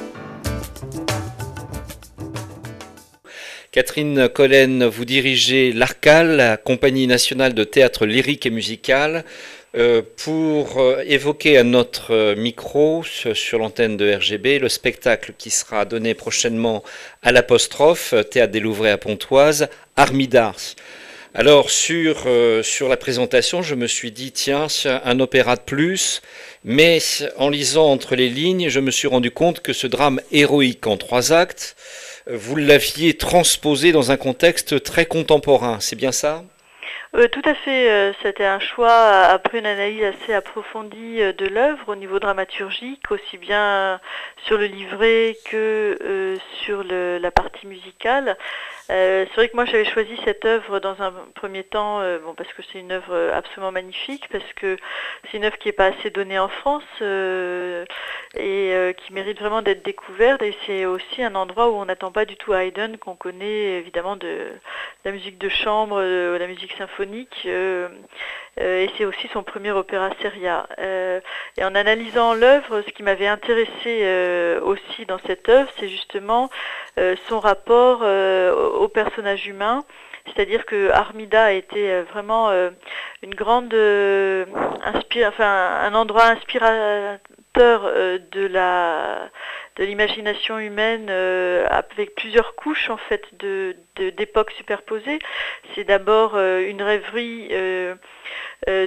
Catherine Collen, vous dirigez l'Arcal, la Compagnie nationale de théâtre lyrique et musical, euh, pour euh, évoquer à notre micro, sur l'antenne de R G B, le spectacle qui sera donné prochainement à l'Apostrophe, Théâtre des Louvrais à Pontoise, Armida. Alors, sur, euh, sur la présentation, je me suis dit, tiens, un opéra de plus, mais en lisant entre les lignes, je me suis rendu compte que ce drame héroïque en trois actes, vous l'aviez transposé dans un contexte très contemporain, c'est bien ça ? Euh, tout à fait, euh, c'était un choix après une analyse assez approfondie euh, de l'œuvre au niveau dramaturgique, aussi bien sur le livret que euh, sur le, la partie musicale. Euh, c'est vrai que moi j'avais choisi cette œuvre dans un premier temps, euh, bon, parce que c'est une œuvre absolument magnifique, parce que c'est une œuvre qui n'est pas assez donnée en France euh, et euh, qui mérite vraiment d'être découverte, et c'est aussi un endroit où on n'attend pas du tout Haydn, qu'on connaît évidemment de, de la musique de chambre, de la musique symphonique, euh, euh, et c'est aussi son premier opéra seria. Euh, et en analysant l'œuvre, ce qui m'avait intéressé euh, aussi dans cette œuvre, c'est justement euh, son rapport euh, au personnage humain, c'est-à-dire que Armida a été vraiment euh, une grande euh, inspire, enfin un endroit inspirateur euh, de la de l'imagination humaine euh, avec plusieurs couches en fait de, de d'époques superposées. C'est d'abord euh, une rêverie euh, euh,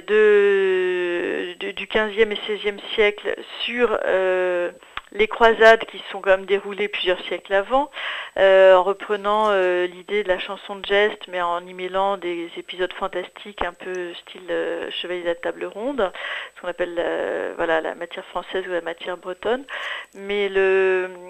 de, de du quinzième et seizième siècle sur euh, les croisades qui sont quand même déroulées plusieurs siècles avant, euh, en reprenant euh, l'idée de la chanson de geste, mais en y mêlant des épisodes fantastiques un peu style euh, Chevalier de la table ronde, ce qu'on appelle la, voilà, la matière française ou la matière bretonne. Mais le, le,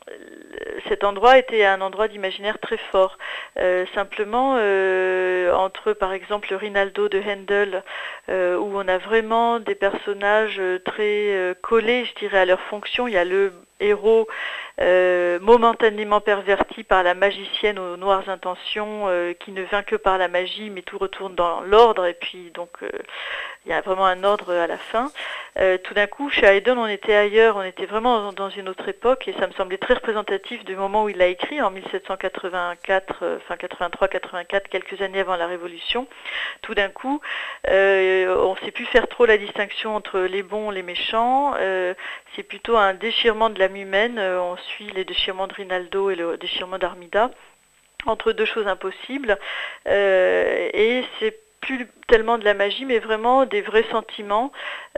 cet endroit était un endroit d'imaginaire très fort. Euh, simplement, euh, entre par exemple le Rinaldo de Handel, euh, où on a vraiment des personnages très euh, collés, je dirais, à leur fonction. Il y a le héros euh, momentanément perverti par la magicienne aux noires intentions, euh, qui ne vient que par la magie, mais tout retourne dans l'ordre, et puis donc euh, il y a vraiment un ordre à la fin. Euh, tout d'un coup, chez Haydn, on était ailleurs, on était vraiment dans une autre époque, et ça me semblait très représentatif du moment où il l'a écrit, en mille sept cent quatre-vingt-quatre, euh, enfin quatre-vingt-trois quatre-vingt-quatre, quelques années avant la Révolution. Tout d'un coup, euh, on ne sait plus faire trop la distinction entre les bons et les méchants, euh, c'est plutôt un déchirement de l'âme humaine, euh, on suit les déchirements de Rinaldo et le déchirement d'Armida, entre deux choses impossibles, euh, et c'est plus tellement de la magie, mais vraiment des vrais sentiments.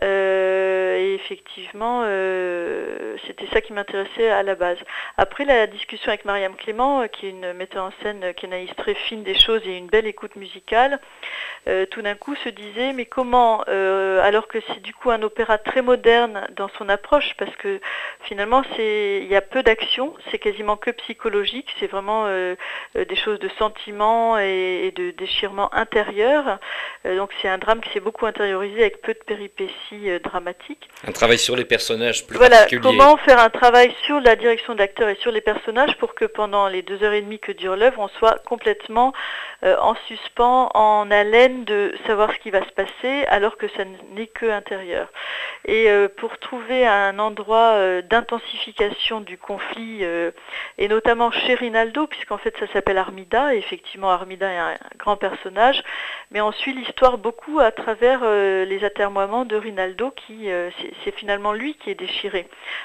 Euh, et effectivement, euh, c'était ça qui m'intéressait à la base. Après la discussion avec Mariam Clément, euh, qui est une metteur en scène, euh, qui est une analyse très fine des choses et une belle écoute musicale, euh, tout d'un coup se disait, mais comment, euh, alors que c'est du coup un opéra très moderne dans son approche, parce que finalement, c'est, il y a peu d'action, c'est quasiment que psychologique, c'est vraiment euh, des choses de sentiments et, et de déchirements intérieurs. Euh, donc c'est un drame qui s'est beaucoup intériorisé avec peu de péripéties euh, dramatiques. Un travail sur les personnages plus voilà, particuliers. Comment faire un travail sur la direction de l'acteur et sur les personnages pour que pendant les deux heures et demie que dure l'œuvre, on soit complètement euh, en suspens, en haleine de savoir ce qui va se passer, alors que ça n'est que intérieur. Et euh, pour trouver un endroit euh, d'intensification du conflit, euh, et notamment chez Rinaldo, puisqu'en fait ça s'appelle Armida, et effectivement Armida est un, un grand personnage, mais on suit l'histoire beaucoup à travers euh, les atermoiements de Rinaldo, qui euh, c'est, c'est finalement lui qui est déchiré.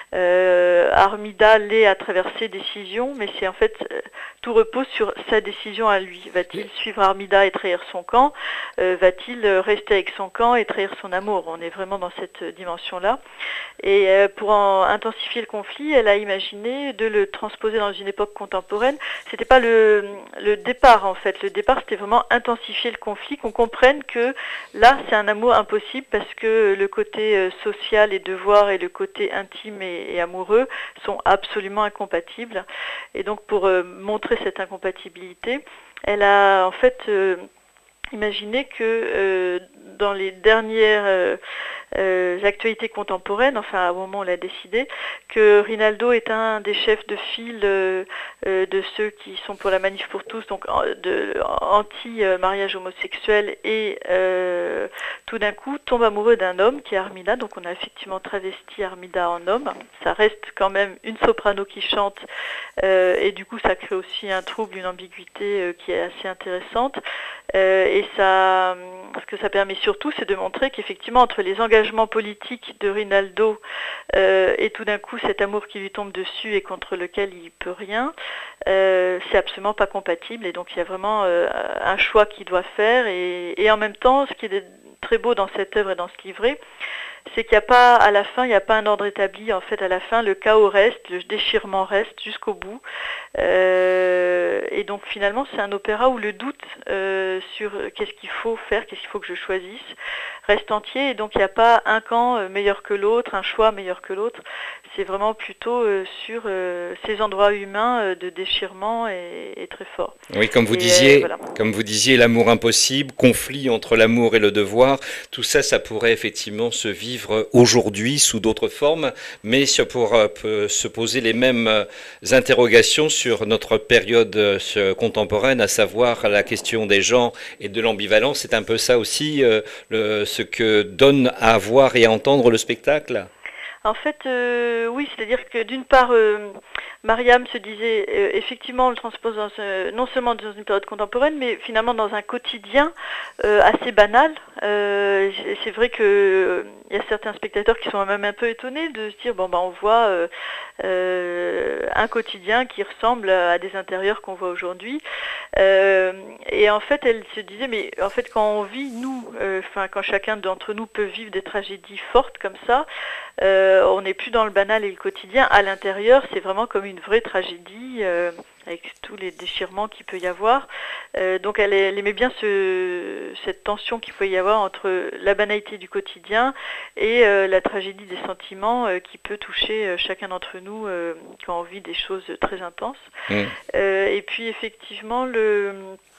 Euh, Armida l'est à travers ses décisions, mais c'est en fait euh, tout repose sur sa décision à lui. Va-t-il suivre Armida et trahir son camp? euh, Va-t-il rester avec son camp et trahir son amour? On est vraiment dans cette dimension-là. Et euh, pour en intensifier le conflit, elle a imaginé de le transposer dans une époque contemporaine. C'était pas le, le départ en fait. Le départ, c'était vraiment intensifier le conflit, qu'on comprenne que là, c'est un amour impossible parce que le côté euh, social et devoir et le côté intime et, et amoureux sont absolument incompatibles. Et donc, pour euh, montrer cette incompatibilité, elle a en fait euh, imaginé que euh, dans les dernières euh, Euh, actualités contemporaines, enfin au moment où on l'a décidé, que Rinaldo est un des chefs de file euh, euh, de ceux qui sont pour la manif pour tous, donc de, anti-mariage homosexuel, et euh, tout d'un coup tombe amoureux d'un homme qui est Armida, donc on a effectivement travesti Armida en homme. Ça reste quand même une soprano qui chante, euh, et du coup ça crée aussi un trouble, une ambiguïté euh, qui est assez intéressante. Euh, et ça, ce que ça permet surtout, c'est de montrer qu'effectivement entre les engagements politiques de Rinaldo euh, et tout d'un coup cet amour qui lui tombe dessus et contre lequel il peut rien, euh, c'est absolument pas compatible. Et donc il y a vraiment euh, un choix qu'il doit faire. Et, et en même temps, ce qui est très beau dans cette œuvre et dans ce livret, c'est qu'il n'y a pas, à la fin, il n'y a pas un ordre établi. En fait, à la fin, le chaos reste, le déchirement reste jusqu'au bout. Euh, et donc, finalement, c'est un opéra où le doute euh, sur qu'est-ce qu'il faut faire, qu'est-ce qu'il faut que je choisisse, reste entier. Et donc, il n'y a pas un camp meilleur que l'autre, un choix meilleur que l'autre. C'est vraiment plutôt euh, sur euh, ces endroits humains euh, de déchirement et, et très fort. Oui, comme vous et, disiez, euh, voilà. comme vous disiez, l'amour impossible, conflit entre l'amour et le devoir, tout ça, ça pourrait effectivement se vivre aujourd'hui sous d'autres formes, mais ça pourra peut se poser les mêmes interrogations sur notre période contemporaine, à savoir la question des genres et de l'ambivalence. C'est un peu ça aussi, euh, le, ce que donne à voir et à entendre le spectacle. En fait, euh, oui, c'est-à-dire que d'une part, euh, Mariam se disait, euh, effectivement, on le transpose dans ce, non seulement dans une période contemporaine, mais finalement dans un quotidien euh, assez banal. Euh, c'est vrai qu'il euh, y a certains spectateurs qui sont même un peu étonnés de se dire, bon, ben, on voit euh, euh, un quotidien qui ressemble à des intérieurs qu'on voit aujourd'hui. Euh, et en fait, elle se disait, mais en fait, quand on vit, nous, enfin, euh, quand chacun d'entre nous peut vivre des tragédies fortes comme ça, euh, on n'est plus dans le banal et le quotidien. À l'intérieur, c'est vraiment comme une vraie tragédie, euh, avec tous les déchirements qu'il peut y avoir. Euh, donc elle, elle aimait bien ce, cette tension qu'il pouvait y avoir entre la banalité du quotidien et euh, la tragédie des sentiments euh, qui peut toucher euh, chacun d'entre nous euh, quand on vit des choses très intenses. Mmh. Euh, et puis effectivement, le...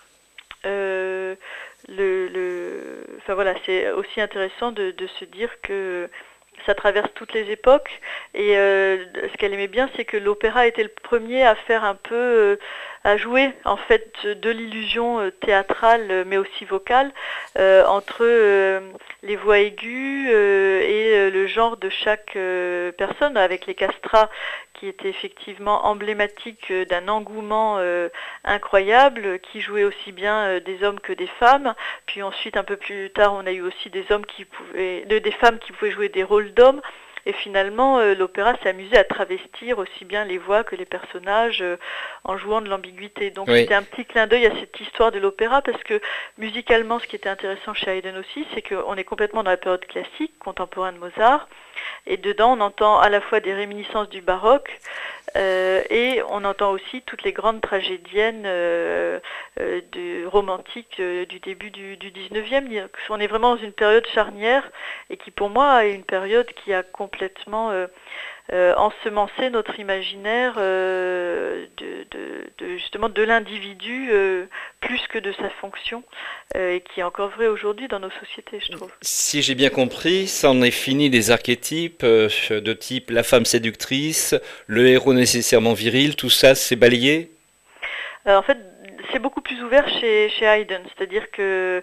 Euh, le, le enfin voilà, c'est aussi intéressant de, de se dire que ça traverse toutes les époques, et euh, ce qu'elle aimait bien, c'est que l'opéra était le premier à faire un peu, euh, à jouer en fait de l'illusion euh, théâtrale, mais aussi vocale, euh, entre euh, les voix aiguës euh, et euh, le genre de chaque euh, personne, avec les castrats qui étaient effectivement emblématiques euh, d'un engouement euh, incroyable, qui jouaient aussi bien euh, des hommes que des femmes. Puis ensuite, un peu plus tard, on a eu aussi des hommes qui pouvaient, de, des femmes qui pouvaient jouer des rôles d'hommes. Et finalement, euh, l'opéra s'est amusé à travestir aussi bien les voix que les personnages euh, en jouant de l'ambiguïté. Donc oui. C'était un petit clin d'œil à cette histoire de l'opéra, parce que musicalement, ce qui était intéressant chez Haydn aussi, c'est qu'on est complètement dans la période classique, contemporaine de Mozart, et dedans on entend à la fois des réminiscences du baroque, euh, et on entend aussi toutes les grandes tragédiennes euh, euh, de, romantiques euh, du début du, du dix-neuvième. On est vraiment dans une période charnière, et qui pour moi est une période qui a complètement euh, euh, ensemencé notre imaginaire euh, de, de, de, justement de l'individu euh, plus que de sa fonction, euh, et qui est encore vrai aujourd'hui dans nos sociétés, je trouve. Si j'ai bien compris, ça en est fini des archétypes euh, de type la femme séductrice, le héros nécessairement viril, tout ça c'est balayé? Alors, en fait, c'est beaucoup plus ouvert chez, chez Haydn, c'est-à-dire que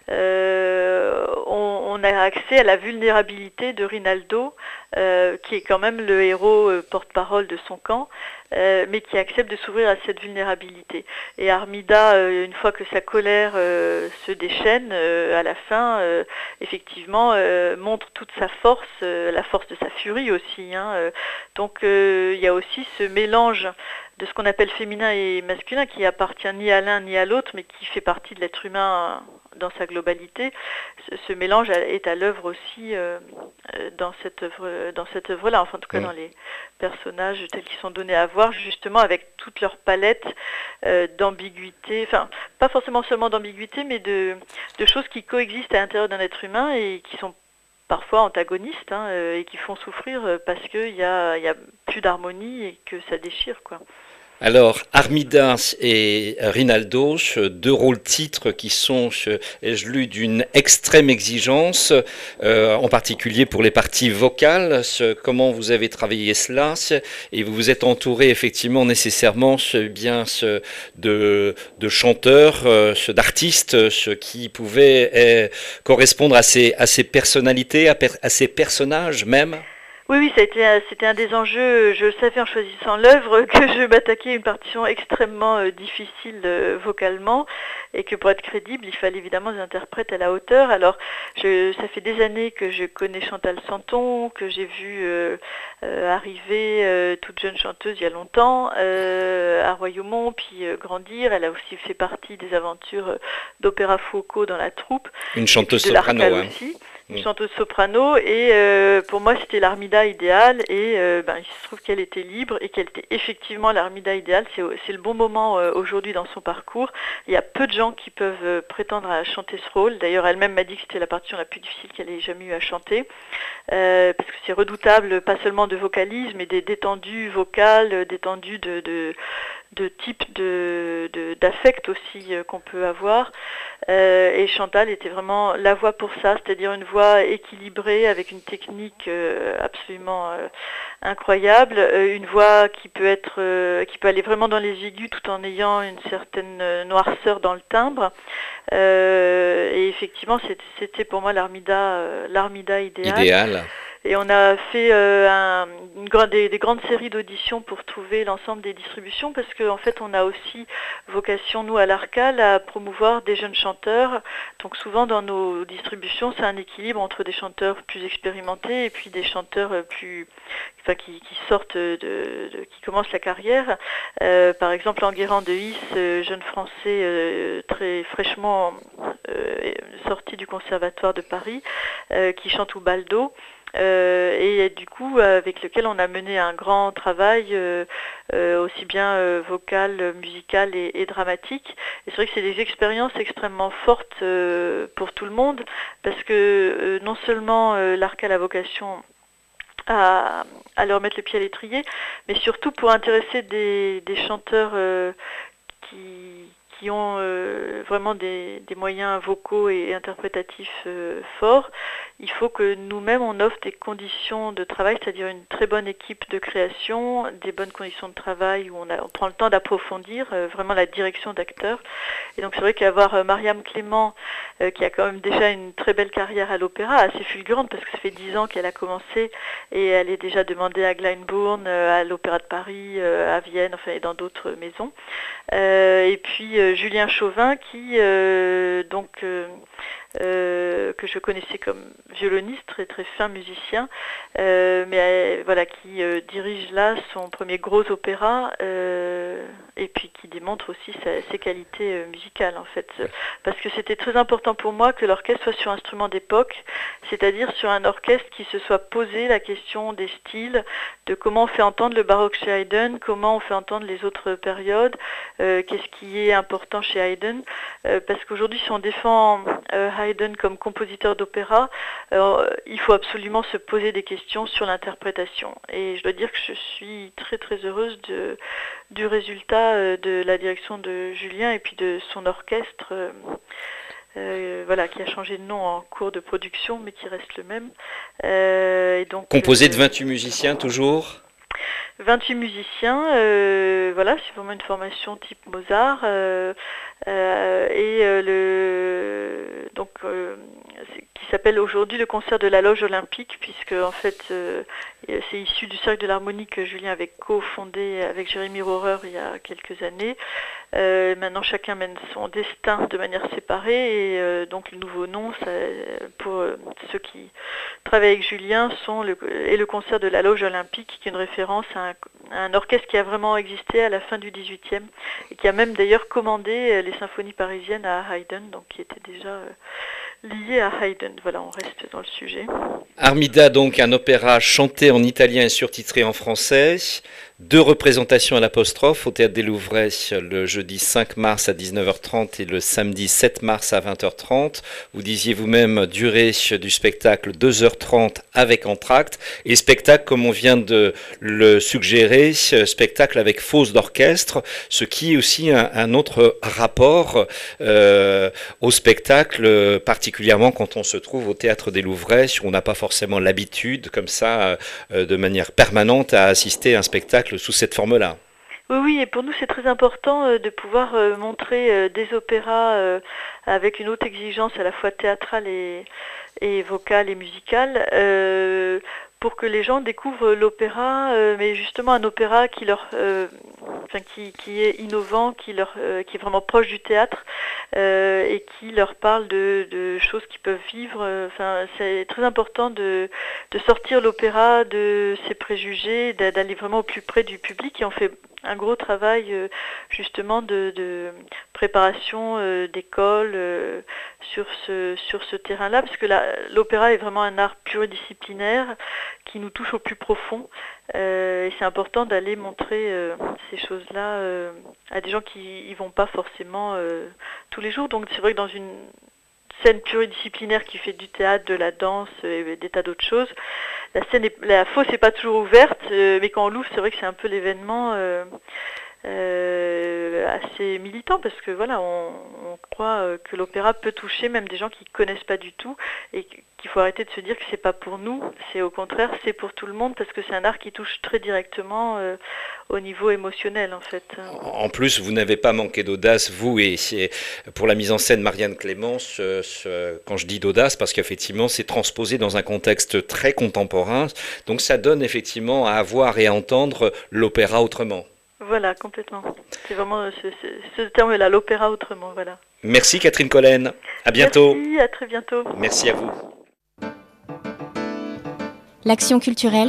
euh, on, on a accès à la vulnérabilité de Rinaldo, euh, qui est quand même le héros euh, porte-parole de son camp, euh, mais qui accepte de s'ouvrir à cette vulnérabilité. Et Armida, euh, une fois que sa colère euh, se déchaîne, euh, à la fin, euh, effectivement, euh, montre toute sa force, euh, la force de sa furie aussi. Hein, euh, donc euh, il y a aussi ce mélange de ce qu'on appelle féminin et masculin, qui appartient ni à l'un ni à l'autre, mais qui fait partie de l'être humain dans sa globalité. Ce, ce mélange est à l'œuvre aussi euh, dans cette œuvre, dans cette œuvre-là, enfin en tout cas dans les personnages tels qu'ils sont donnés à voir, justement avec toute leur palette euh, d'ambiguïté, enfin pas forcément seulement d'ambiguïté, mais de, de choses qui coexistent à l'intérieur d'un être humain et qui sont parfois antagonistes, hein, euh, et qui font souffrir parce qu'il y a, y a plus d'harmonie et que ça déchire, quoi. Alors, Armida et Rinaldo, deux rôles titres qui sont, ai-je lu, d'une extrême exigence, euh, en particulier pour les parties vocales. Ce, comment vous avez travaillé cela? Et vous vous êtes entouré effectivement nécessairement ce, bien ce, de, de chanteurs, euh, ce, d'artistes, ce qui pouvaient euh, correspondre à ces, à ces personnalités, à, per, à ces personnages même. Oui, oui, ça a été, c'était un des enjeux. Je le savais en choisissant l'œuvre que je m'attaquais à une partition extrêmement euh, difficile euh, vocalement, et que pour être crédible, il fallait évidemment des interprètes à la hauteur. Alors, je, ça fait des années que je connais Chantal Santon, que j'ai vu euh, euh, arriver euh, toute jeune chanteuse il y a longtemps euh, à Royaumont, puis euh, grandir. Elle a aussi fait partie des aventures d'Opéra Foucault dans la troupe. Une chanteuse soprano, hein. Aussi. Une chanteuse soprano, et euh, pour moi c'était l'Armida idéale, et euh, ben, il se trouve qu'elle était libre et qu'elle était effectivement l'Armida idéale. C'est, c'est le bon moment euh, aujourd'hui dans son parcours. Il y a peu de gens qui peuvent euh, prétendre à chanter ce rôle. D'ailleurs, elle-même m'a dit que c'était la partition la plus difficile qu'elle ait jamais eu à chanter, euh, parce que c'est redoutable, pas seulement de vocalisme, mais des détendues vocales, détendues de, de de type de, de, d'affect aussi euh, qu'on peut avoir. Euh, et Chantal était vraiment la voix pour ça, c'est-à-dire une voix équilibrée avec une technique euh, absolument euh, incroyable, euh, une voix qui peut être, euh, qui peut aller vraiment dans les aigus tout en ayant une certaine noirceur dans le timbre. Euh, et effectivement, c'était, c'était pour moi l'Armida, euh, l'Armida idéale. Idéal. Et on a fait euh, un, une, des, des grandes séries d'auditions pour trouver l'ensemble des distributions, parce qu'en en fait, on a aussi vocation, nous, à l'Arcal, à promouvoir des jeunes chanteurs. Donc souvent, dans nos distributions, c'est un équilibre entre des chanteurs plus expérimentés et puis des chanteurs plus... Enfin, qui, qui sortent, de, de, qui commencent la carrière. Euh, par exemple, Enguerrand de Is, euh, jeune Français euh, très fraîchement euh, sorti du Conservatoire de Paris, euh, qui chante au baldo. Euh, et du coup avec lequel on a mené un grand travail euh, euh, aussi bien euh, vocal, musical et, et dramatique. Et c'est vrai que c'est des expériences extrêmement fortes euh, pour tout le monde, parce que euh, non seulement euh, l'Arcal a vocation à, à leur mettre le pied à l'étrier, mais surtout pour intéresser des, des chanteurs euh, qui, qui ont euh, vraiment des, des moyens vocaux et interprétatifs euh, forts. Il faut que nous-mêmes on offre des conditions de travail, c'est-à-dire une très bonne équipe de création, des bonnes conditions de travail où on, a, on prend le temps d'approfondir euh, vraiment la direction d'acteurs. Et donc c'est vrai qu'avoir euh, Mariam Clément, euh, qui a quand même déjà une très belle carrière à l'opéra, assez fulgurante, parce que ça fait dix ans qu'elle a commencé et elle est déjà demandée à Glyndebourne, euh, à l'Opéra de Paris, euh, à Vienne, enfin et dans d'autres maisons. Euh, et puis euh, Julien Chauvin, qui euh, donc euh, Euh, que je connaissais comme violoniste, très très fin musicien, euh, mais euh, voilà, qui euh, dirige là son premier gros opéra euh, et puis qui démontre aussi sa, ses qualités euh, musicales en fait, parce que c'était très important pour moi que l'orchestre soit sur instrument d'époque, c'est-à-dire sur un orchestre qui se soit posé la question des styles, de comment on fait entendre le baroque chez Haydn, comment on fait entendre les autres périodes, euh, qu'est-ce qui est important chez Haydn, euh, parce qu'aujourd'hui si on défend euh, Haydn comme compositeur d'opéra, euh, il faut absolument se poser des questions sur l'interprétation. Et je dois dire que je suis très très heureuse de, du résultat euh, de la direction de Julien et puis de son orchestre, euh, euh, voilà, qui a changé de nom en cours de production, mais qui reste le même. Euh, et donc, Composé euh, de vingt-huit musiciens toujours ? vingt-huit musiciens, euh, voilà, c'est vraiment une formation type Mozart, euh, euh, et euh, le donc euh, qui s'appelle aujourd'hui le concert de la Loge Olympique, puisque en fait euh, c'est issu du Cercle de l'Harmonie que Julien avait co-fondé avec Jérémy Rohrer il y a quelques années. Euh, maintenant chacun mène son destin de manière séparée, et euh, donc le nouveau nom ça, pour euh, ceux qui travaillent avec Julien sont le, est le concert de la Loge Olympique, qui est une référence à un, à un orchestre qui a vraiment existé à la fin du dix-huitième et qui a même d'ailleurs commandé les symphonies parisiennes à Haydn, donc qui était déjà euh, lié à Haydn. Voilà, on reste dans le sujet. Armida, donc un opéra chanté en italien et surtitré en français. Deux représentations à l'apostrophe au Théâtre des Louvrais le jeudi cinq mars à dix-neuf heures trente et le samedi sept mars à vingt heures trente. Vous disiez vous-même durée du spectacle deux heures trente avec entracte, et spectacle, comme on vient de le suggérer, spectacle avec fausse d'orchestre, ce qui est aussi un, un autre rapport euh, au spectacle, particulièrement quand on se trouve au Théâtre des Louvrais, où on n'a pas forcément l'habitude comme ça euh, de manière permanente à assister à un spectacle sous cette forme-là. Oui, oui, et pour nous c'est très important euh, de pouvoir euh, montrer euh, des opéras euh, avec une haute exigence à la fois théâtrale et, et vocale et musicale, euh, pour que les gens découvrent l'opéra, euh, mais justement un opéra qui leur, euh, enfin qui, qui est innovant, qui leur, euh, qui est vraiment proche du théâtre euh, et qui leur parle de, de choses qu'ils peuvent vivre. Enfin, c'est très important de, de sortir l'opéra de ses préjugés, d'aller vraiment au plus près du public, et on fait un gros travail euh, justement de, de préparation euh, d'école euh, sur ce, sur ce terrain-là, parce que l'opéra est vraiment un art pluridisciplinaire qui nous touche au plus profond, euh, et c'est important d'aller montrer euh, ces choses-là euh, à des gens qui y vont pas forcément euh, tous les jours. Donc c'est vrai que dans une scène pluridisciplinaire qui fait du théâtre, de la danse et des tas d'autres choses, la scène est, la fosse n'est pas toujours ouverte, euh, mais quand on l'ouvre, c'est vrai que c'est un peu l'événement. Euh, euh, assez militant, parce que voilà, on, on croit euh, que l'opéra peut toucher même des gens qui connaissent pas du tout, et qu'il faut arrêter de se dire que c'est pas pour nous, c'est au contraire, c'est pour tout le monde, parce que c'est un art qui touche très directement euh, au niveau émotionnel, en fait. En plus, vous n'avez pas manqué d'audace, vous, et c'est pour la mise en scène Marianne Clémence, euh, ce, quand je dis d'audace, parce qu'effectivement, c'est transposé dans un contexte très contemporain, donc ça donne effectivement à voir et à entendre l'opéra autrement. Voilà, complètement. C'est vraiment ce, ce, ce terme-là, l'opéra autrement, voilà. Merci Catherine Collen, à bientôt. Merci, à très bientôt. Merci à vous. L'action culturelle.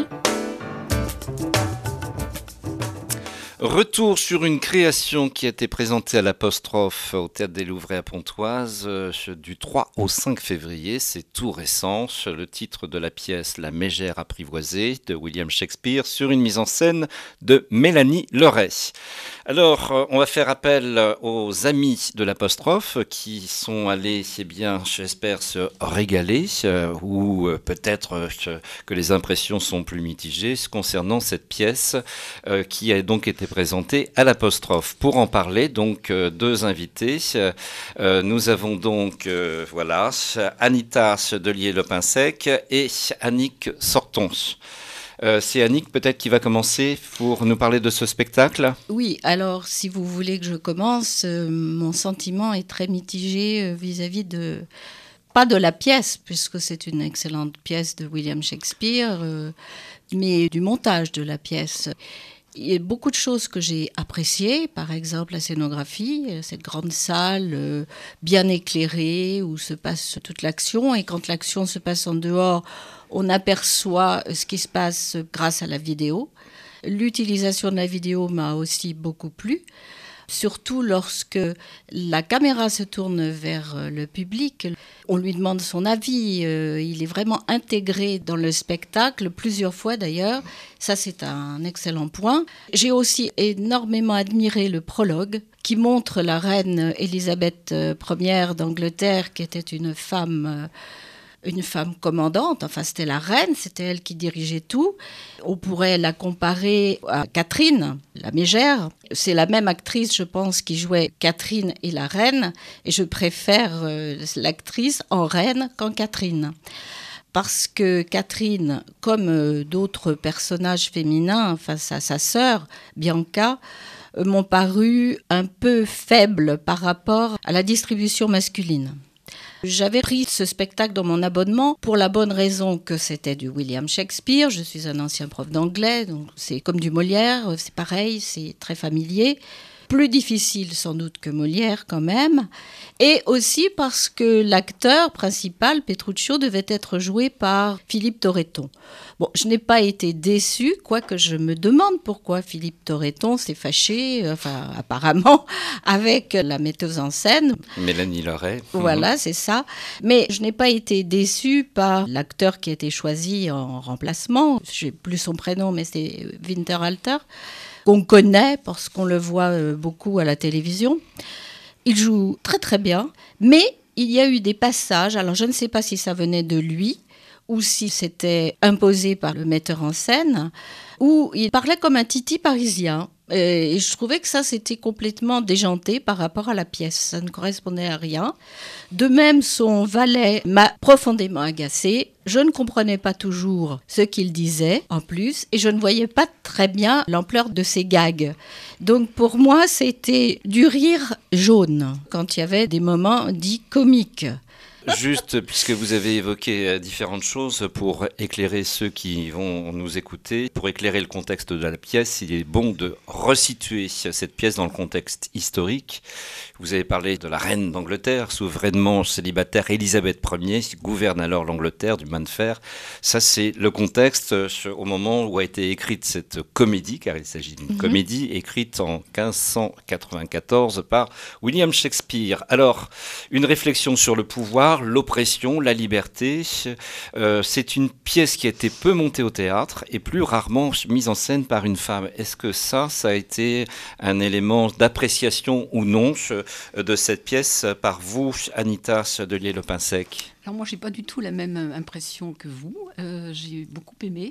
Retour sur une création qui a été présentée à l'Apostrophe au Théâtre des Louvrais à Pontoise euh, du trois au cinq février, c'est tout récent. Le titre de la pièce La Mégère apprivoisée de William Shakespeare sur une mise en scène de Mélanie Leray. Alors, euh, on va faire appel aux amis de l'Apostrophe qui sont allés, eh bien, j'espère, se régaler euh, ou euh, peut-être euh, que les impressions sont plus mitigées concernant cette pièce euh, qui a donc été présentée à l'Apostrophe. Pour en parler, donc, euh, deux invités. Euh, nous avons donc, euh, voilà, Anita Delier-Lepinsec et Annick Sortons. Euh, c'est Annick peut-être qui va commencer pour nous parler de ce spectacle. Oui, alors si vous voulez que je commence, euh, mon sentiment est très mitigé euh, vis-à-vis de... Pas de la pièce, puisque c'est une excellente pièce de William Shakespeare, euh, mais du montage de la pièce. Il y a beaucoup de choses que j'ai appréciées, par exemple la scénographie, cette grande salle euh, bien éclairée où se passe toute l'action. Et quand l'action se passe en dehors, on aperçoit ce qui se passe grâce à la vidéo. L'utilisation de la vidéo m'a aussi beaucoup plu. Surtout lorsque la caméra se tourne vers le public, on lui demande son avis, euh, il est vraiment intégré dans le spectacle, plusieurs fois d'ailleurs, ça c'est un excellent point. J'ai aussi énormément admiré le prologue qui montre la reine Élisabeth première d'Angleterre, qui était une femme... une femme commandante, enfin c'était la reine, c'était elle qui dirigeait tout. On pourrait la comparer à Catherine, la mégère. C'est la même actrice, je pense, qui jouait Catherine et la reine, et je préfère euh, l'actrice en reine qu'en Catherine. Parce que Catherine, comme euh, d'autres personnages féminins, face à sa sœur, Bianca, euh, m'ont paru un peu faibles par rapport à la distribution masculine. J'avais pris ce spectacle dans mon abonnement pour la bonne raison que c'était du William Shakespeare. Je suis un ancien prof d'anglais, donc c'est comme du Molière, c'est pareil, c'est très familier. Plus difficile sans doute que Molière quand même. Et aussi parce que l'acteur principal, Petruccio, devait être joué par Philippe Torreton. Bon, je n'ai pas été déçue, quoique je me demande pourquoi Philippe Torreton s'est fâché, enfin apparemment, avec la metteuse en scène. Mélanie Leray. Voilà, mmh. c'est ça. Mais je n'ai pas été déçue par l'acteur qui a été choisi en remplacement. Je n'ai plus son prénom, mais c'est Winterhalter, qu'on connaît parce qu'on le voit beaucoup à la télévision. Il joue très très bien, mais il y a eu des passages, alors je ne sais pas si ça venait de lui ou si c'était imposé par le metteur en scène, où il parlait comme un titi parisien. Et je trouvais que ça, c'était complètement déjanté par rapport à la pièce. Ça ne correspondait à rien. De même, son valet m'a profondément agacée. Je ne comprenais pas toujours ce qu'il disait, en plus, et je ne voyais pas très bien l'ampleur de ses gags. Donc, pour moi, c'était du rire jaune, quand il y avait des moments dits comiques. Juste, puisque vous avez évoqué différentes choses pour éclairer ceux qui vont nous écouter, pour éclairer le contexte de la pièce, il est bon de resituer cette pièce dans le contexte historique. Vous avez parlé de la reine d'Angleterre, souverainement célibataire, Élisabeth première, qui gouverne alors l'Angleterre du main de fer. Ça, c'est le contexte au moment où a été écrite cette comédie, car il s'agit d'une mmh. comédie écrite en quinze cent quatre-vingt-quatorze par William Shakespeare. Alors, une réflexion sur le pouvoir, l'oppression, la liberté. Euh, c'est une pièce qui a été peu montée au théâtre et plus rarement mise en scène par une femme. Est-ce que ça, ça a été un élément d'appréciation ou non de cette pièce par vous, Anita Delier-Lepinsec? Alors moi, j'ai pas du tout la même impression que vous. Euh, j'ai beaucoup aimé.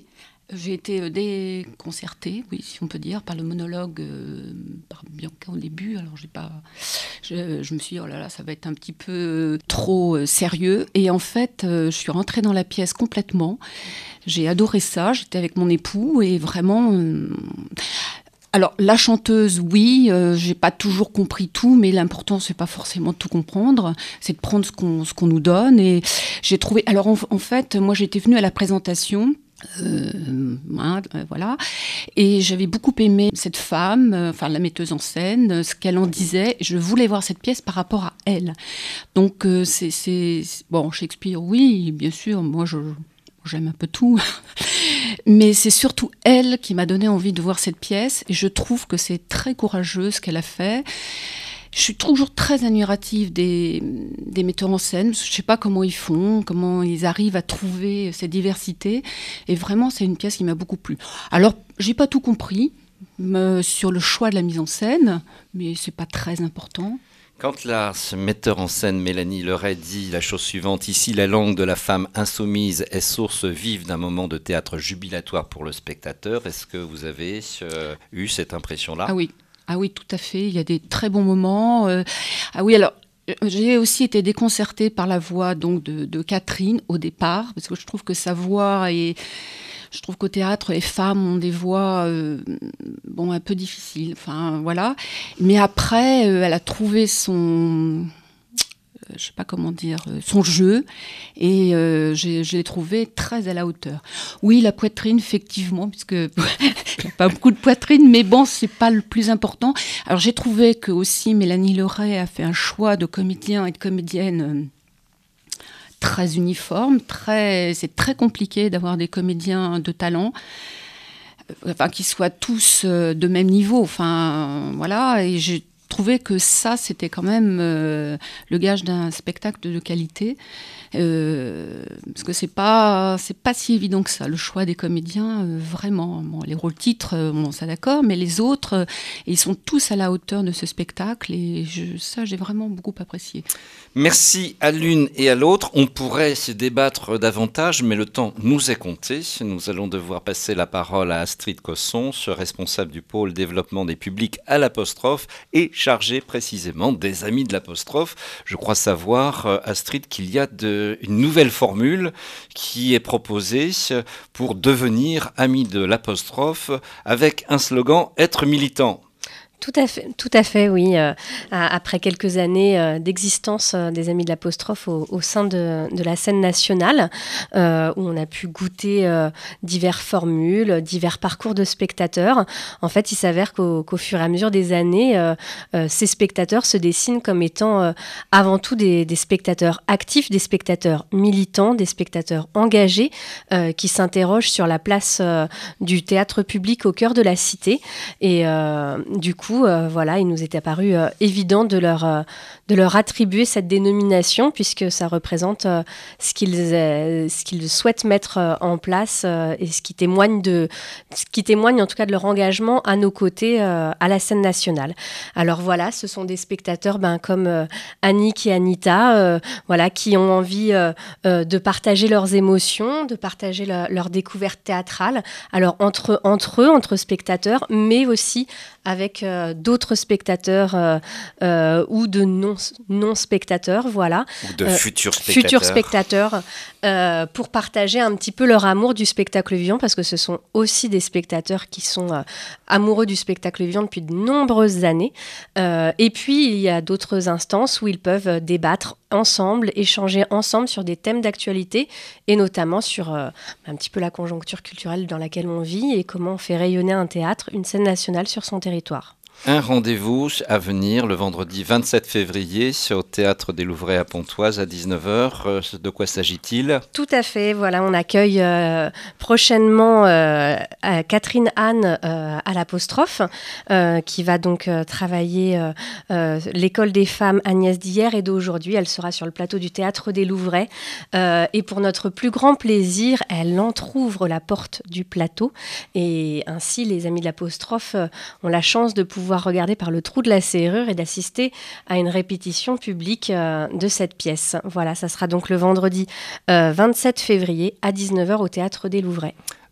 J'ai été déconcertée, oui, si on peut dire, par le monologue, euh, par Bianca au début. Alors, j'ai pas, je, je me suis dit, oh là là, ça va être un petit peu trop euh, sérieux. Et en fait, euh, je suis rentrée dans la pièce complètement. J'ai adoré ça. J'étais avec mon époux et vraiment. Euh, alors, la chanteuse, oui, euh, j'ai pas toujours compris tout, mais l'important, c'est pas forcément de tout comprendre, c'est de prendre ce qu'on, ce qu'on nous donne. Et j'ai trouvé. Alors, en, en fait, moi, j'étais venue à la présentation. Euh, hein, euh, voilà, et j'avais beaucoup aimé cette femme, euh, enfin la metteuse en scène, euh, ce qu'elle en disait. Je voulais voir cette pièce par rapport à elle. Donc euh, c'est, c'est bon, Shakespeare, oui, bien sûr, moi je j'aime un peu tout, mais c'est surtout elle qui m'a donné envie de voir cette pièce. Et je trouve que c'est très courageux ce qu'elle a fait. Je suis toujours très admirative des, des metteurs en scène. Je ne sais pas comment ils font, comment ils arrivent à trouver cette diversité. Et vraiment, c'est une pièce qui m'a beaucoup plu. Alors, je n'ai pas tout compris euh, sur le choix de la mise en scène, mais ce n'est pas très important. Quand la metteur en scène Mélanie Leray dit la chose suivante, ici la langue de la femme insoumise est source vive d'un moment de théâtre jubilatoire pour le spectateur, est-ce que vous avez euh, eu cette impression-là ? Ah oui. Ah oui, tout à fait. Il y a des très bons moments. Euh, ah oui, alors j'ai aussi été déconcertée par la voix donc de, de Catherine au départ, parce que je trouve que sa voix est, je trouve qu'au théâtre les femmes ont des voix euh, bon un peu difficiles. Enfin voilà. Mais après, euh, elle a trouvé son je ne sais pas comment dire, son jeu, et euh, j'ai, je l'ai trouvé très à la hauteur. Oui, la poitrine, effectivement, puisque il n'y a pas beaucoup de poitrine, mais bon, c'est pas le plus important. Alors j'ai trouvé que aussi Mélanie Leray a fait un choix de comédiens et de comédiennes euh, très uniforme, très, c'est très compliqué d'avoir des comédiens de talent. Enfin, qui soient tous euh, de même niveau. Enfin, voilà, et j'ai trouvé que ça, c'était quand même euh, le gage d'un spectacle de, de qualité. Euh, parce que c'est pas, c'est pas si évident que ça, le choix des comédiens, euh, vraiment. Bon, les rôles titres, euh, bon, ça d'accord, mais les autres, euh, ils sont tous à la hauteur de ce spectacle, et je, ça, j'ai vraiment beaucoup apprécié. Merci à l'une et à l'autre. On pourrait se débattre davantage, mais le temps nous est compté. Nous allons devoir passer la parole à Astrid Cosson, responsable du pôle développement des publics à l'Apostrophe et chargée précisément des Amis de l'Apostrophe. Je crois savoir, Astrid, qu'il y a de, une nouvelle formule qui est proposée pour devenir Amis de l'Apostrophe avec un slogan « Être militant ». Tout à fait, tout à fait, oui. Euh, après quelques années euh, d'existence euh, des Amis de l'Apostrophe au, au sein de, de la scène nationale, euh, où on a pu goûter euh, diverses formules, divers parcours de spectateurs, en fait, il s'avère qu'au, qu'au fur et à mesure des années, euh, euh, ces spectateurs se dessinent comme étant euh, avant tout des, des spectateurs actifs, des spectateurs militants, des spectateurs engagés, euh, qui s'interrogent sur la place euh, du théâtre public au cœur de la cité. Et euh, du coup, Euh, voilà, il nous est apparu euh, évident de leur, euh, de leur attribuer cette dénomination, puisque ça représente euh, ce, qu'ils, euh, ce qu'ils souhaitent mettre euh, en place euh, et ce qui, témoigne de, ce qui témoigne en tout cas de leur engagement à nos côtés euh, à la scène nationale. Alors voilà, ce sont des spectateurs ben, comme euh, Annick et Anita, euh, voilà, qui ont envie euh, euh, de partager leurs émotions, de partager le, leur découverte théâtrale, alors entre, entre eux, entre spectateurs, mais aussi avec euh, d'autres spectateurs euh, euh, ou de non, non-spectateurs, voilà. Ou de euh, futurs spectateurs. Futurs spectateurs, euh, pour partager un petit peu leur amour du spectacle vivant, parce que ce sont aussi des spectateurs qui sont euh, amoureux du spectacle vivant depuis de nombreuses années. Euh, et puis, il y a d'autres instances où ils peuvent débattre ensemble, échanger ensemble sur des thèmes d'actualité, et notamment sur euh, un petit peu la conjoncture culturelle dans laquelle on vit et comment on fait rayonner un théâtre, une scène nationale sur son territoire. Un rendez-vous à venir le vendredi vingt-sept février au Théâtre des Louvrais à Pontoise à dix-neuf heures. De quoi s'agit-il ? Tout à fait. Voilà, on accueille euh, prochainement euh, Catherine Anne euh, à l'Apostrophe, euh, qui va donc euh, travailler euh, euh, l'école des femmes Agnès d'hier et d'aujourd'hui. Elle sera sur le plateau du Théâtre des Louvrais. Euh, et pour notre plus grand plaisir, elle entrouvre la porte du plateau. Et ainsi, les Amis de l'Apostrophe euh, ont la chance de pouvoir regarder par le trou de la serrure et d'assister à une répétition publique euh, de cette pièce. Voilà, ça sera donc le vendredi euh, vingt-sept février à dix-neuf heures au Théâtre des Louvrais.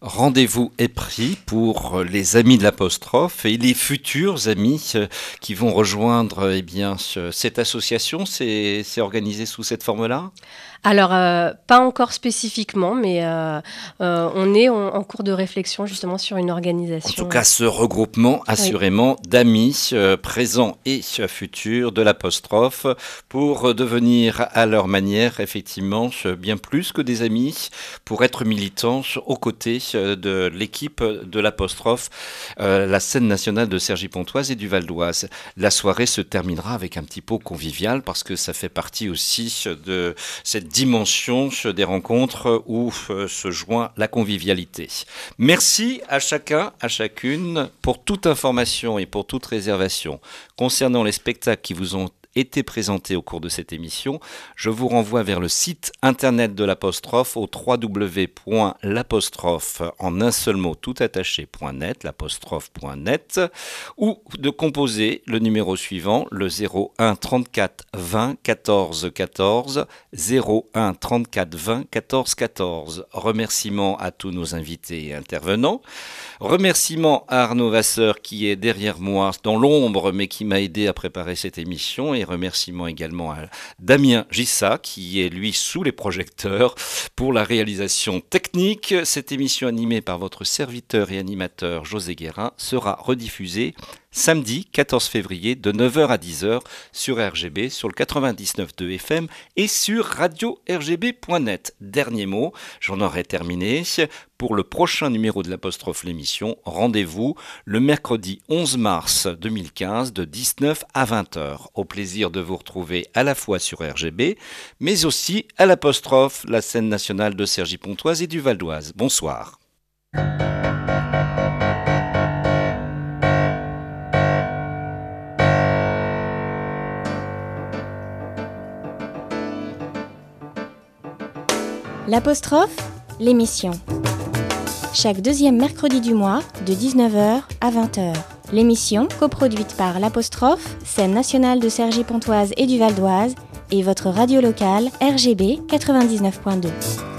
Rendez-vous est pris pour les amis de l'apostrophe et les futurs amis qui vont rejoindre eh bien, cette association. C'est, c'est organisé sous cette forme-là ? Alors, euh, pas encore spécifiquement, mais euh, euh, on est en, en cours de réflexion justement sur une organisation. En tout cas, ce regroupement, assurément, oui. d'amis euh, présents et euh, futurs de l'apostrophe pour devenir à leur manière, effectivement, bien plus que des amis, pour être militants aux côtés de l'équipe de l'apostrophe, euh, la scène nationale de Cergy-Pontoise et du Val d'Oise. La soirée se terminera avec un petit pot convivial parce que ça fait partie aussi de cette dimension des rencontres où euh, se joint la convivialité. Merci à chacun, à chacune pour toute information et pour toute réservation concernant les spectacles qui vous ont été présentés au cours de cette émission. Je vous renvoie vers le site internet de l'apostrophe au w w w point l'apostrophe en un seul mot tout attaché point net, l'apostrophe point net, ou de composer le numéro suivant, le zéro un trente-quatre vingt quatorze quatorze, zéro un trente-quatre vingt quatorze quatorze. Remerciements à tous nos invités et intervenants. Remerciements à Arnaud Vasseur qui est derrière moi dans l'ombre mais qui m'a aidé à préparer cette émission, et remerciements également à Damien Gissa qui est lui sous les projecteurs pour la réalisation technique. Cette émission animée par votre serviteur et animateur José Guérin sera rediffusée samedi quatorze février de neuf heures à dix heures sur R G B, sur le quatre-vingt-dix-neuf point deux F M et sur radio r g b point net. Dernier mot, j'en aurai terminé. Pour le prochain numéro de l'apostrophe l'émission, rendez-vous le mercredi onze mars deux mille quinze de dix-neuf à vingt heures. Au plaisir de vous retrouver à la fois sur R G B, mais aussi à l'apostrophe, la scène nationale de Cergy-Pontoise et du Val d'Oise. Bonsoir. L'apostrophe, l'émission. Chaque deuxième mercredi du mois, de dix-neuf heures à vingt heures. L'émission, coproduite par l'apostrophe, scène nationale de Cergy-Pontoise et du Val d'Oise, et votre radio locale R G B quatre-vingt-dix-neuf point deux.